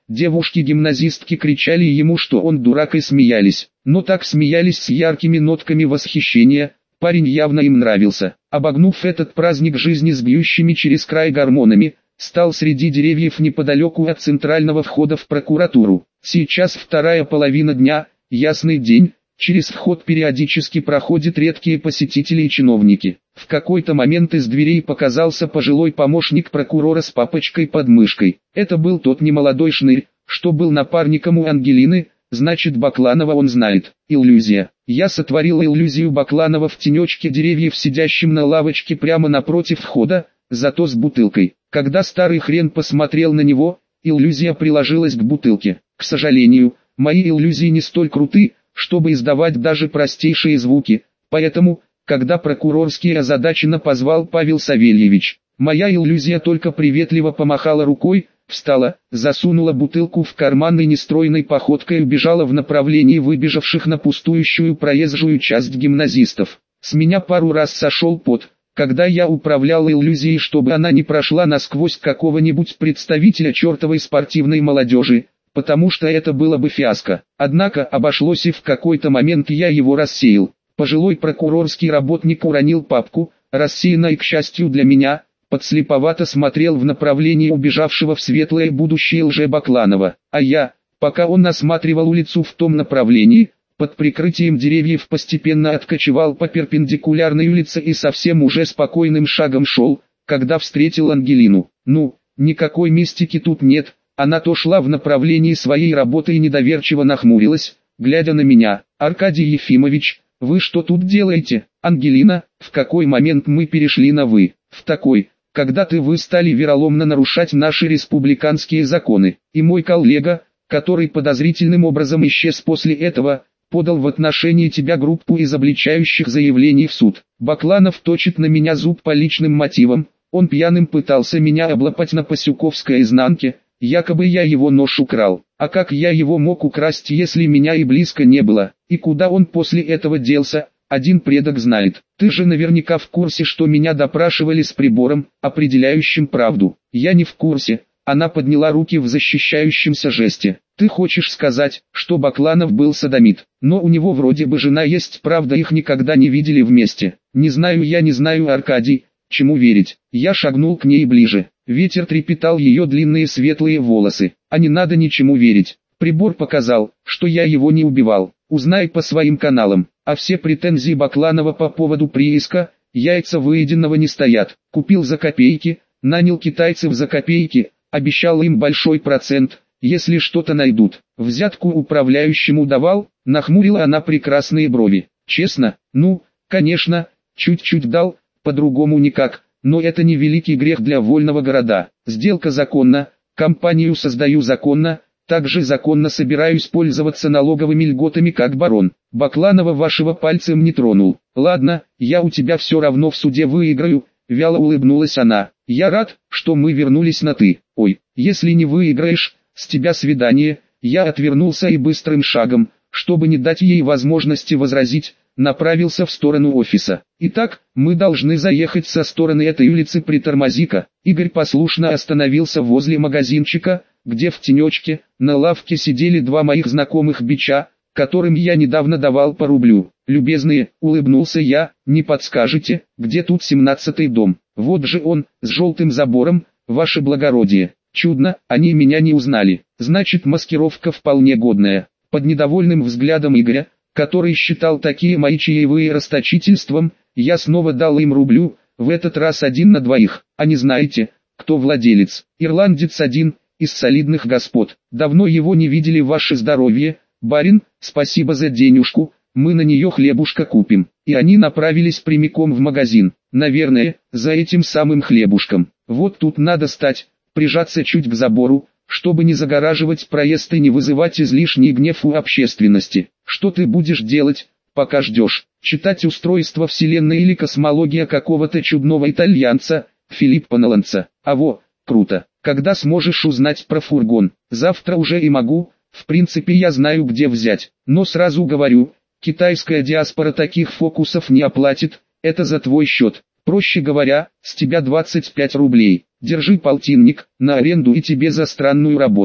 Девушки-гимназистки кричали ему, что он дурак, и смеялись. Но так смеялись с яркими нотками восхищения, парень явно им нравился. Обогнув этот праздник жизни с бьющими через край гормонами, стал среди деревьев неподалеку от центрального входа в прокуратуру. Сейчас вторая половина дня, ясный день, через вход периодически проходят редкие посетители и чиновники. В какой-то момент из дверей показался пожилой помощник прокурора с папочкой под мышкой. Это был тот немолодой шнырь, что был напарником у Ангелины, значит Бакланова он знает. Иллюзия. Я сотворила иллюзию Бакланова в тенечке деревьев, сидящим на лавочке прямо напротив входа, зато с бутылкой. Когда старый хрен посмотрел на него, иллюзия приложилась к бутылке. К сожалению, мои иллюзии не столь круты, чтобы издавать даже простейшие звуки, поэтому, когда прокурорский озадаченно позвал Павел Савельевич, моя иллюзия только приветливо помахала рукой, встала, засунула бутылку в карман и нестройной походкой убежала в направлении выбежавших на пустующую проезжую часть гимназистов. С меня пару раз сошел пот, когда я управлял иллюзией, чтобы она не прошла насквозь какого-нибудь представителя чертовой спортивной молодежи, потому что это было бы фиаско. Однако обошлось, и в какой-то момент я его рассеял. Пожилой прокурорский работник уронил папку, рассеянный, к счастью для меня, подслеповато смотрел в направлении убежавшего в светлое будущее Лже-Бакланова. А я, пока он осматривал улицу в том направлении, под прикрытием деревьев постепенно откочевал по перпендикулярной улице и совсем уже спокойным шагом шел, когда встретил Ангелину. Ну, никакой мистики тут нет. Она то шла в направлении своей работы и недоверчиво нахмурилась, глядя на меня. «Аркадий Ефимович, вы что тут делаете?» «Ангелина, в какой момент мы перешли на «вы»?» «В такой, когда вы стали вероломно нарушать наши республиканские законы, и мой коллега, который подозрительным образом исчез после этого, подал в отношении тебя группу изобличающих заявлений в суд. Бакланов точит на меня зуб по личным мотивам, он пьяным пытался меня облапать на Пасюковской изнанке, якобы я его нож украл. А как я его мог украсть, если меня и близко не было? И куда он после этого делся, один предок знает. Ты же наверняка в курсе, что меня допрашивали с прибором, определяющим правду. Я не в курсе». Она подняла руки в защищающемся жесте. «Ты хочешь сказать, что Бакланов был содомит? Но у него вроде бы жена есть, правда, их никогда не видели вместе». «Не знаю, я не знаю, Аркадий, чему верить». Я шагнул к ней ближе. Ветер трепетал ее длинные светлые волосы. «А не надо ничему верить. Прибор показал, что я его не убивал. Узнай по своим каналам. А все претензии Бакланова по поводу прииска, яйца выеденного не стоят. Купил за копейки, нанял китайцев за копейки, обещал им большой процент, если что-то найдут. Взятку управляющему давал?» Нахмурила она прекрасные брови. «Честно? Ну, конечно, чуть-чуть дал, по-другому никак, но это не великий грех для вольного города. Сделка законна, компанию создаю законно, также законно собираюсь пользоваться налоговыми льготами как барон. Бакланова вашего пальцем не тронул. Ладно, я у тебя все равно в суде выиграю», вяло улыбнулась она. «Я рад, что мы вернулись на «ты». Ой, если не выиграешь, с тебя свидание». Я отвернулся и быстрым шагом, чтобы не дать ей возможности возразить, направился в сторону офиса. «Итак, мы должны заехать со стороны этой улицы, притормози-ка». Игорь послушно остановился возле магазинчика, где в тенечке, на лавке сидели два моих знакомых бича, которым я недавно давал по рублю. «Любезные», — улыбнулся я, — «не подскажете, где тут 17-й дом?» «Вот же он, с желтым забором, ваше благородие». Чудно, они меня не узнали. Значит, маскировка вполне годная. Под недовольным взглядом Игоря, который считал такие мои чаевые расточительством, я снова дал им рублю, в этот раз 1 на 2. А не знаете, кто владелец? Ирландец один, из солидных господ. Давно его не видели, ваше здоровье, барин, спасибо за денежку, мы на нее хлебушка купим. И они направились прямиком в магазин. Наверное, за этим самым хлебушком. Вот тут надо стать, прижаться чуть к забору, чтобы не загораживать проезд и не вызывать излишний гнев у общественности. Что ты будешь делать, пока ждешь? Читать устройство Вселенной или космология какого-то чудного итальянца, Филиппа Ноланца? Аво, круто. Когда сможешь узнать про фургон? Завтра уже и могу, в принципе я знаю, где взять. Но сразу говорю, китайская диаспора таких фокусов не оплатит, это за твой счет. Проще говоря, с тебя 25 рублей. Держи полтинник, на аренду и тебе за странную работу.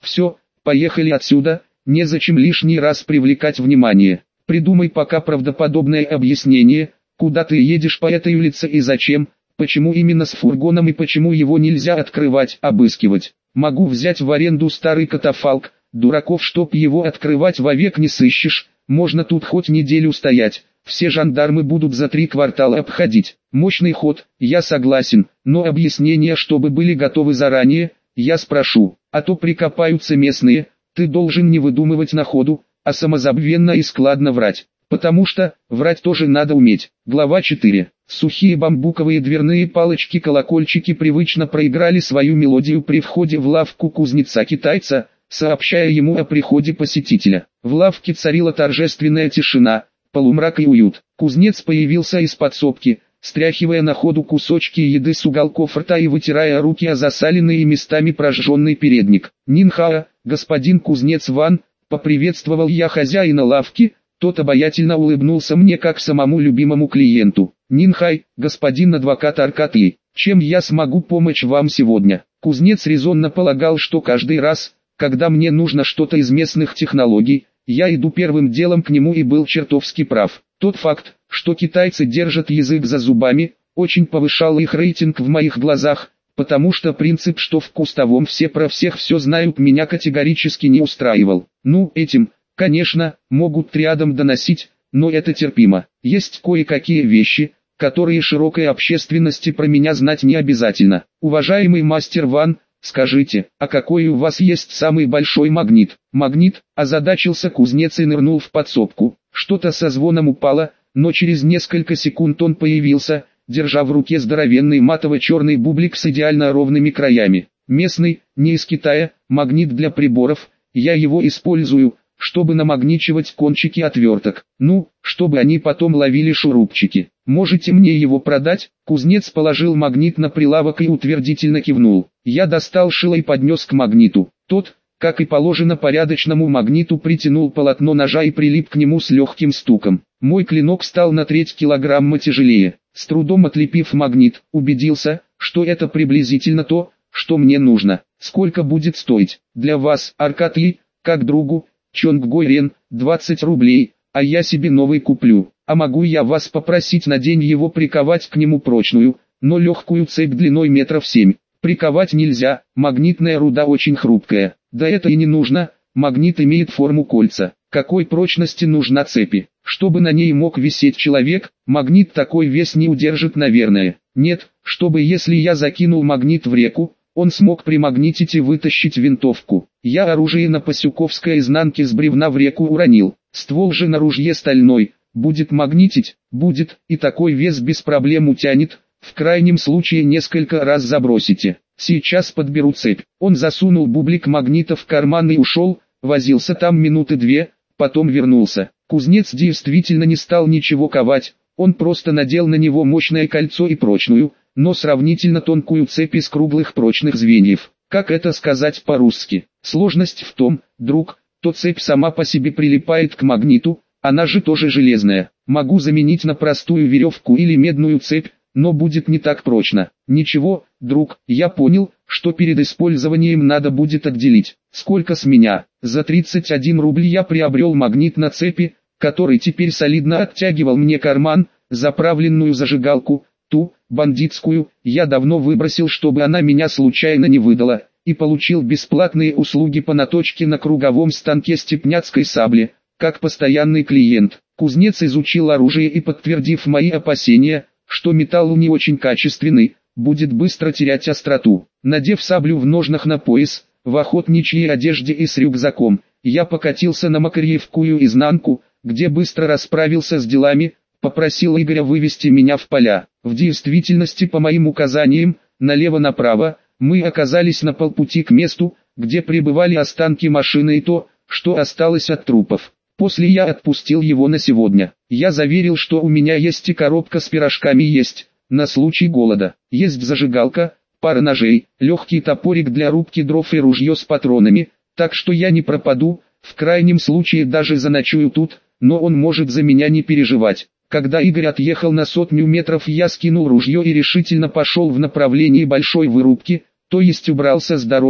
Все, поехали отсюда, незачем лишний раз привлекать внимание. Придумай пока правдоподобное объяснение, куда ты едешь по этой улице и зачем, почему именно с фургоном и почему его нельзя открывать, обыскивать. Могу взять в аренду старый катафалк, дураков чтоб его открывать вовек не сыщешь, можно тут хоть неделю стоять, все жандармы будут за 3 квартала обходить. Мощный ход, я согласен, но объяснения чтобы были готовы заранее, я спрошу, а то прикопаются местные, ты должен не выдумывать на ходу, а самозабвенно и складно врать. Потому что, врать тоже надо уметь. Глава 4. Сухие бамбуковые дверные палочки-колокольчики привычно проиграли свою мелодию при входе в лавку кузнеца-китайца, сообщая ему о приходе посетителя. В лавке царила торжественная тишина, полумрак и уют. Кузнец появился из подсобки, стряхивая на ходу кусочки еды с уголков рта и вытирая руки о засаленный и местами прожженный передник. «Нинхао, господин кузнец Ван», поприветствовал я хозяина лавки. Тот обаятельно улыбнулся мне как самому любимому клиенту. «Нинхай, господин адвокат Аркадий, чем я смогу помочь вам сегодня?» Кузнец резонно полагал, что каждый раз, когда мне нужно что-то из местных технологий, я иду первым делом к нему и был чертовски прав. Тот факт, что китайцы держат язык за зубами, очень повышал их рейтинг в моих глазах, потому что принцип, что в кустовом все про всех все знают, меня категорически не устраивал. Ну, этим, конечно, могут рядом доносить, но это терпимо. Есть кое-какие вещи, которые широкой общественности про меня знать не обязательно. Уважаемый мастер Ван, скажите, а какой у вас есть самый большой магнит? Магнит, озадачился кузнец и нырнул в подсобку. Что-то со звоном упало, но через несколько секунд он появился, держа в руке здоровенный матово-черный бублик с идеально ровными краями. Местный, не из Китая, магнит для приборов, я его использую, чтобы намагничивать кончики отверток. Ну, чтобы они потом ловили шурупчики. Можете мне его продать? Кузнец положил магнит на прилавок и утвердительно кивнул. Я достал шило и поднес к магниту. Тот, как и положено порядочному магниту, притянул полотно ножа и прилип к нему с легким стуком. Мой клинок стал на 3 килограмма тяжелее. С трудом отлепив магнит, убедился, что это приблизительно то, что мне нужно. Сколько будет стоить? Для вас, Аркадий, как другу, Чонггой Рен, 20 рублей, а я себе новый куплю. А могу я вас попросить на день его приковать к нему прочную, но легкую цепь длиной метров 7. Приковать нельзя, магнитная руда очень хрупкая. Да это и не нужно, магнит имеет форму кольца. Какой прочности нужна цепи? Чтобы на ней мог висеть человек, магнит такой вес не удержит, наверное. Нет, чтобы если я закинул магнит в реку, он смог примагнитить и вытащить винтовку. Я оружие на пасюковской изнанке с бревна в реку уронил. Ствол же на ружье стальной. Будет магнитить? Будет, и такой вес без проблем утянет. В крайнем случае несколько раз забросите. Сейчас подберу цепь. Он засунул бублик магнита в карман и ушел, возился там минуты 2, потом вернулся. Кузнец действительно не стал ничего ковать, он просто надел на него мощное кольцо и прочную, но сравнительно тонкую цепь из круглых прочных звеньев. Как это сказать по-русски? Сложность в том, друг, то цепь сама по себе прилипает к магниту, она же тоже железная. Могу заменить на простую веревку или медную цепь, но будет не так прочно. Ничего, друг, я понял, что перед использованием надо будет отделить. Сколько с меня? За 31 рубль я приобрел магнит на цепи, который теперь солидно оттягивал мне карман, заправленную зажигалку, ту, бандитскую, я давно выбросил, чтобы она меня случайно не выдала, и получил бесплатные услуги по наточке на круговом станке степняцкой сабли, как постоянный клиент. Кузнец изучил оружие и, подтвердив мои опасения, что металл не очень качественный, будет быстро терять остроту. Надев саблю в ножнах на пояс, в охотничьей одежде и с рюкзаком, я покатился на Макарьевскую изнанку, где быстро расправился с делами, попросил Игоря вывести меня в поля. В действительности, по моим указаниям, налево-направо, мы оказались на полпути к месту, где пребывали останки машины и то, что осталось от трупов. После я отпустил его на сегодня. Я заверил, что у меня есть и коробка с пирожками есть, на случай голода. Есть зажигалка, пара ножей, легкий топорик для рубки дров и ружье с патронами, так что я не пропаду, в крайнем случае даже заночую тут, но он может за меня не переживать. Когда Игорь отъехал на 100 метров, я скинул ружье и решительно пошел в направлении большой вырубки, то есть убрался с дороги,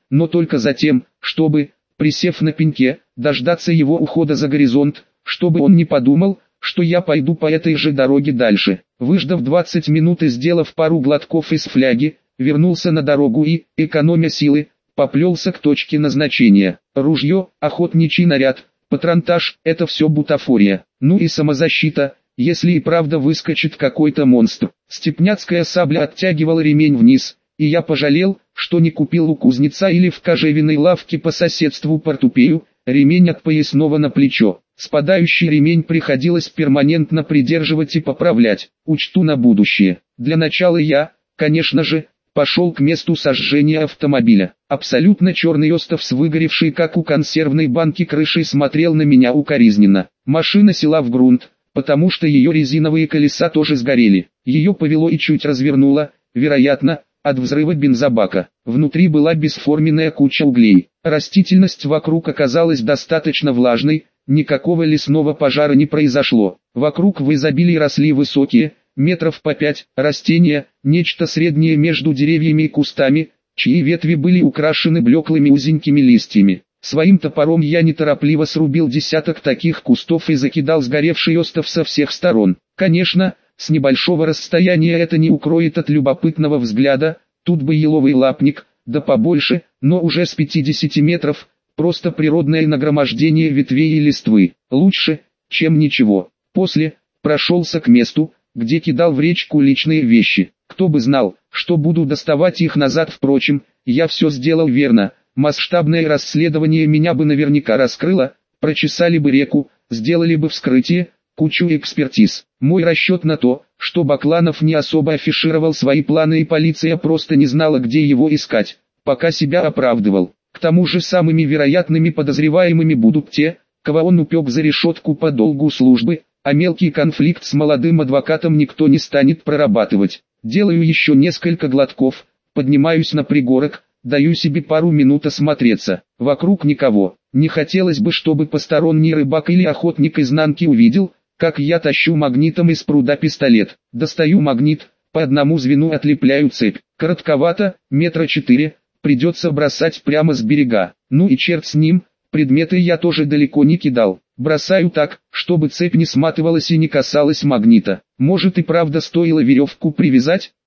но только за тем, чтобы, присев на пеньке, дождаться его ухода за горизонт, чтобы он не подумал, что я пойду по этой же дороге дальше. Выждав 20 минут и сделав пару глотков из фляги, вернулся на дорогу и, экономя силы, поплелся к точке назначения. Ружье, охотничий наряд, патронтаж – это все бутафория. Ну и самозащита, если и правда выскочит какой-то монстр. Степняцкая сабля оттягивала ремень вниз, и я пожалел, что не купил у кузнеца или в кожевенной лавке по соседству портупею, ремень от поясного на плечо. Спадающий ремень приходилось перманентно придерживать и поправлять, учту на будущее. Для начала я, конечно же, пошел к месту сожжения автомобиля. Абсолютно черный остов с выгоревшей как у консервной банки крышей смотрел на меня укоризненно. Машина села в грунт, потому что ее резиновые колеса тоже сгорели. Ее повело и чуть развернуло, вероятно, от взрыва бензобака. Внутри была бесформенная куча углей. Растительность вокруг оказалась достаточно влажной, никакого лесного пожара не произошло. Вокруг в изобилии росли высокие, метров по 5, растения, нечто среднее между деревьями и кустами, чьи ветви были украшены блеклыми узенькими листьями. Своим топором я неторопливо срубил десяток таких кустов и закидал сгоревший остов со всех сторон. Конечно, с небольшого расстояния это не укроет от любопытного взгляда, тут бы еловый лапник, да побольше, но уже с 50 метров, просто природное нагромождение ветвей и листвы. Лучше, чем ничего. После, прошелся к месту, где кидал в речку личные вещи. Кто бы знал, что буду доставать их назад. Впрочем, я все сделал верно. Масштабное расследование меня бы наверняка раскрыло, прочесали бы реку, сделали бы вскрытие, кучу экспертиз. Мой расчет на то, что Бакланов не особо афишировал свои планы и полиция просто не знала, где его искать, пока себя оправдывал. К тому же самыми вероятными подозреваемыми будут те, кого он упек за решетку по долгу службы, а мелкий конфликт с молодым адвокатом никто не станет прорабатывать. Делаю еще несколько глотков, поднимаюсь на пригорок, даю себе пару минут осмотреться. Вокруг никого. Не хотелось бы, чтобы посторонний рыбак или охотник изнанки увидел, как я тащу магнитом из пруда пистолет. Достаю магнит, по одному звену отлепляю цепь. Коротковато, 4 метра, придется бросать прямо с берега. Ну и черт с ним, предметы я тоже далеко не кидал. Бросаю так, чтобы цепь не сматывалась и не касалась магнита. Может и правда стоило веревку привязать,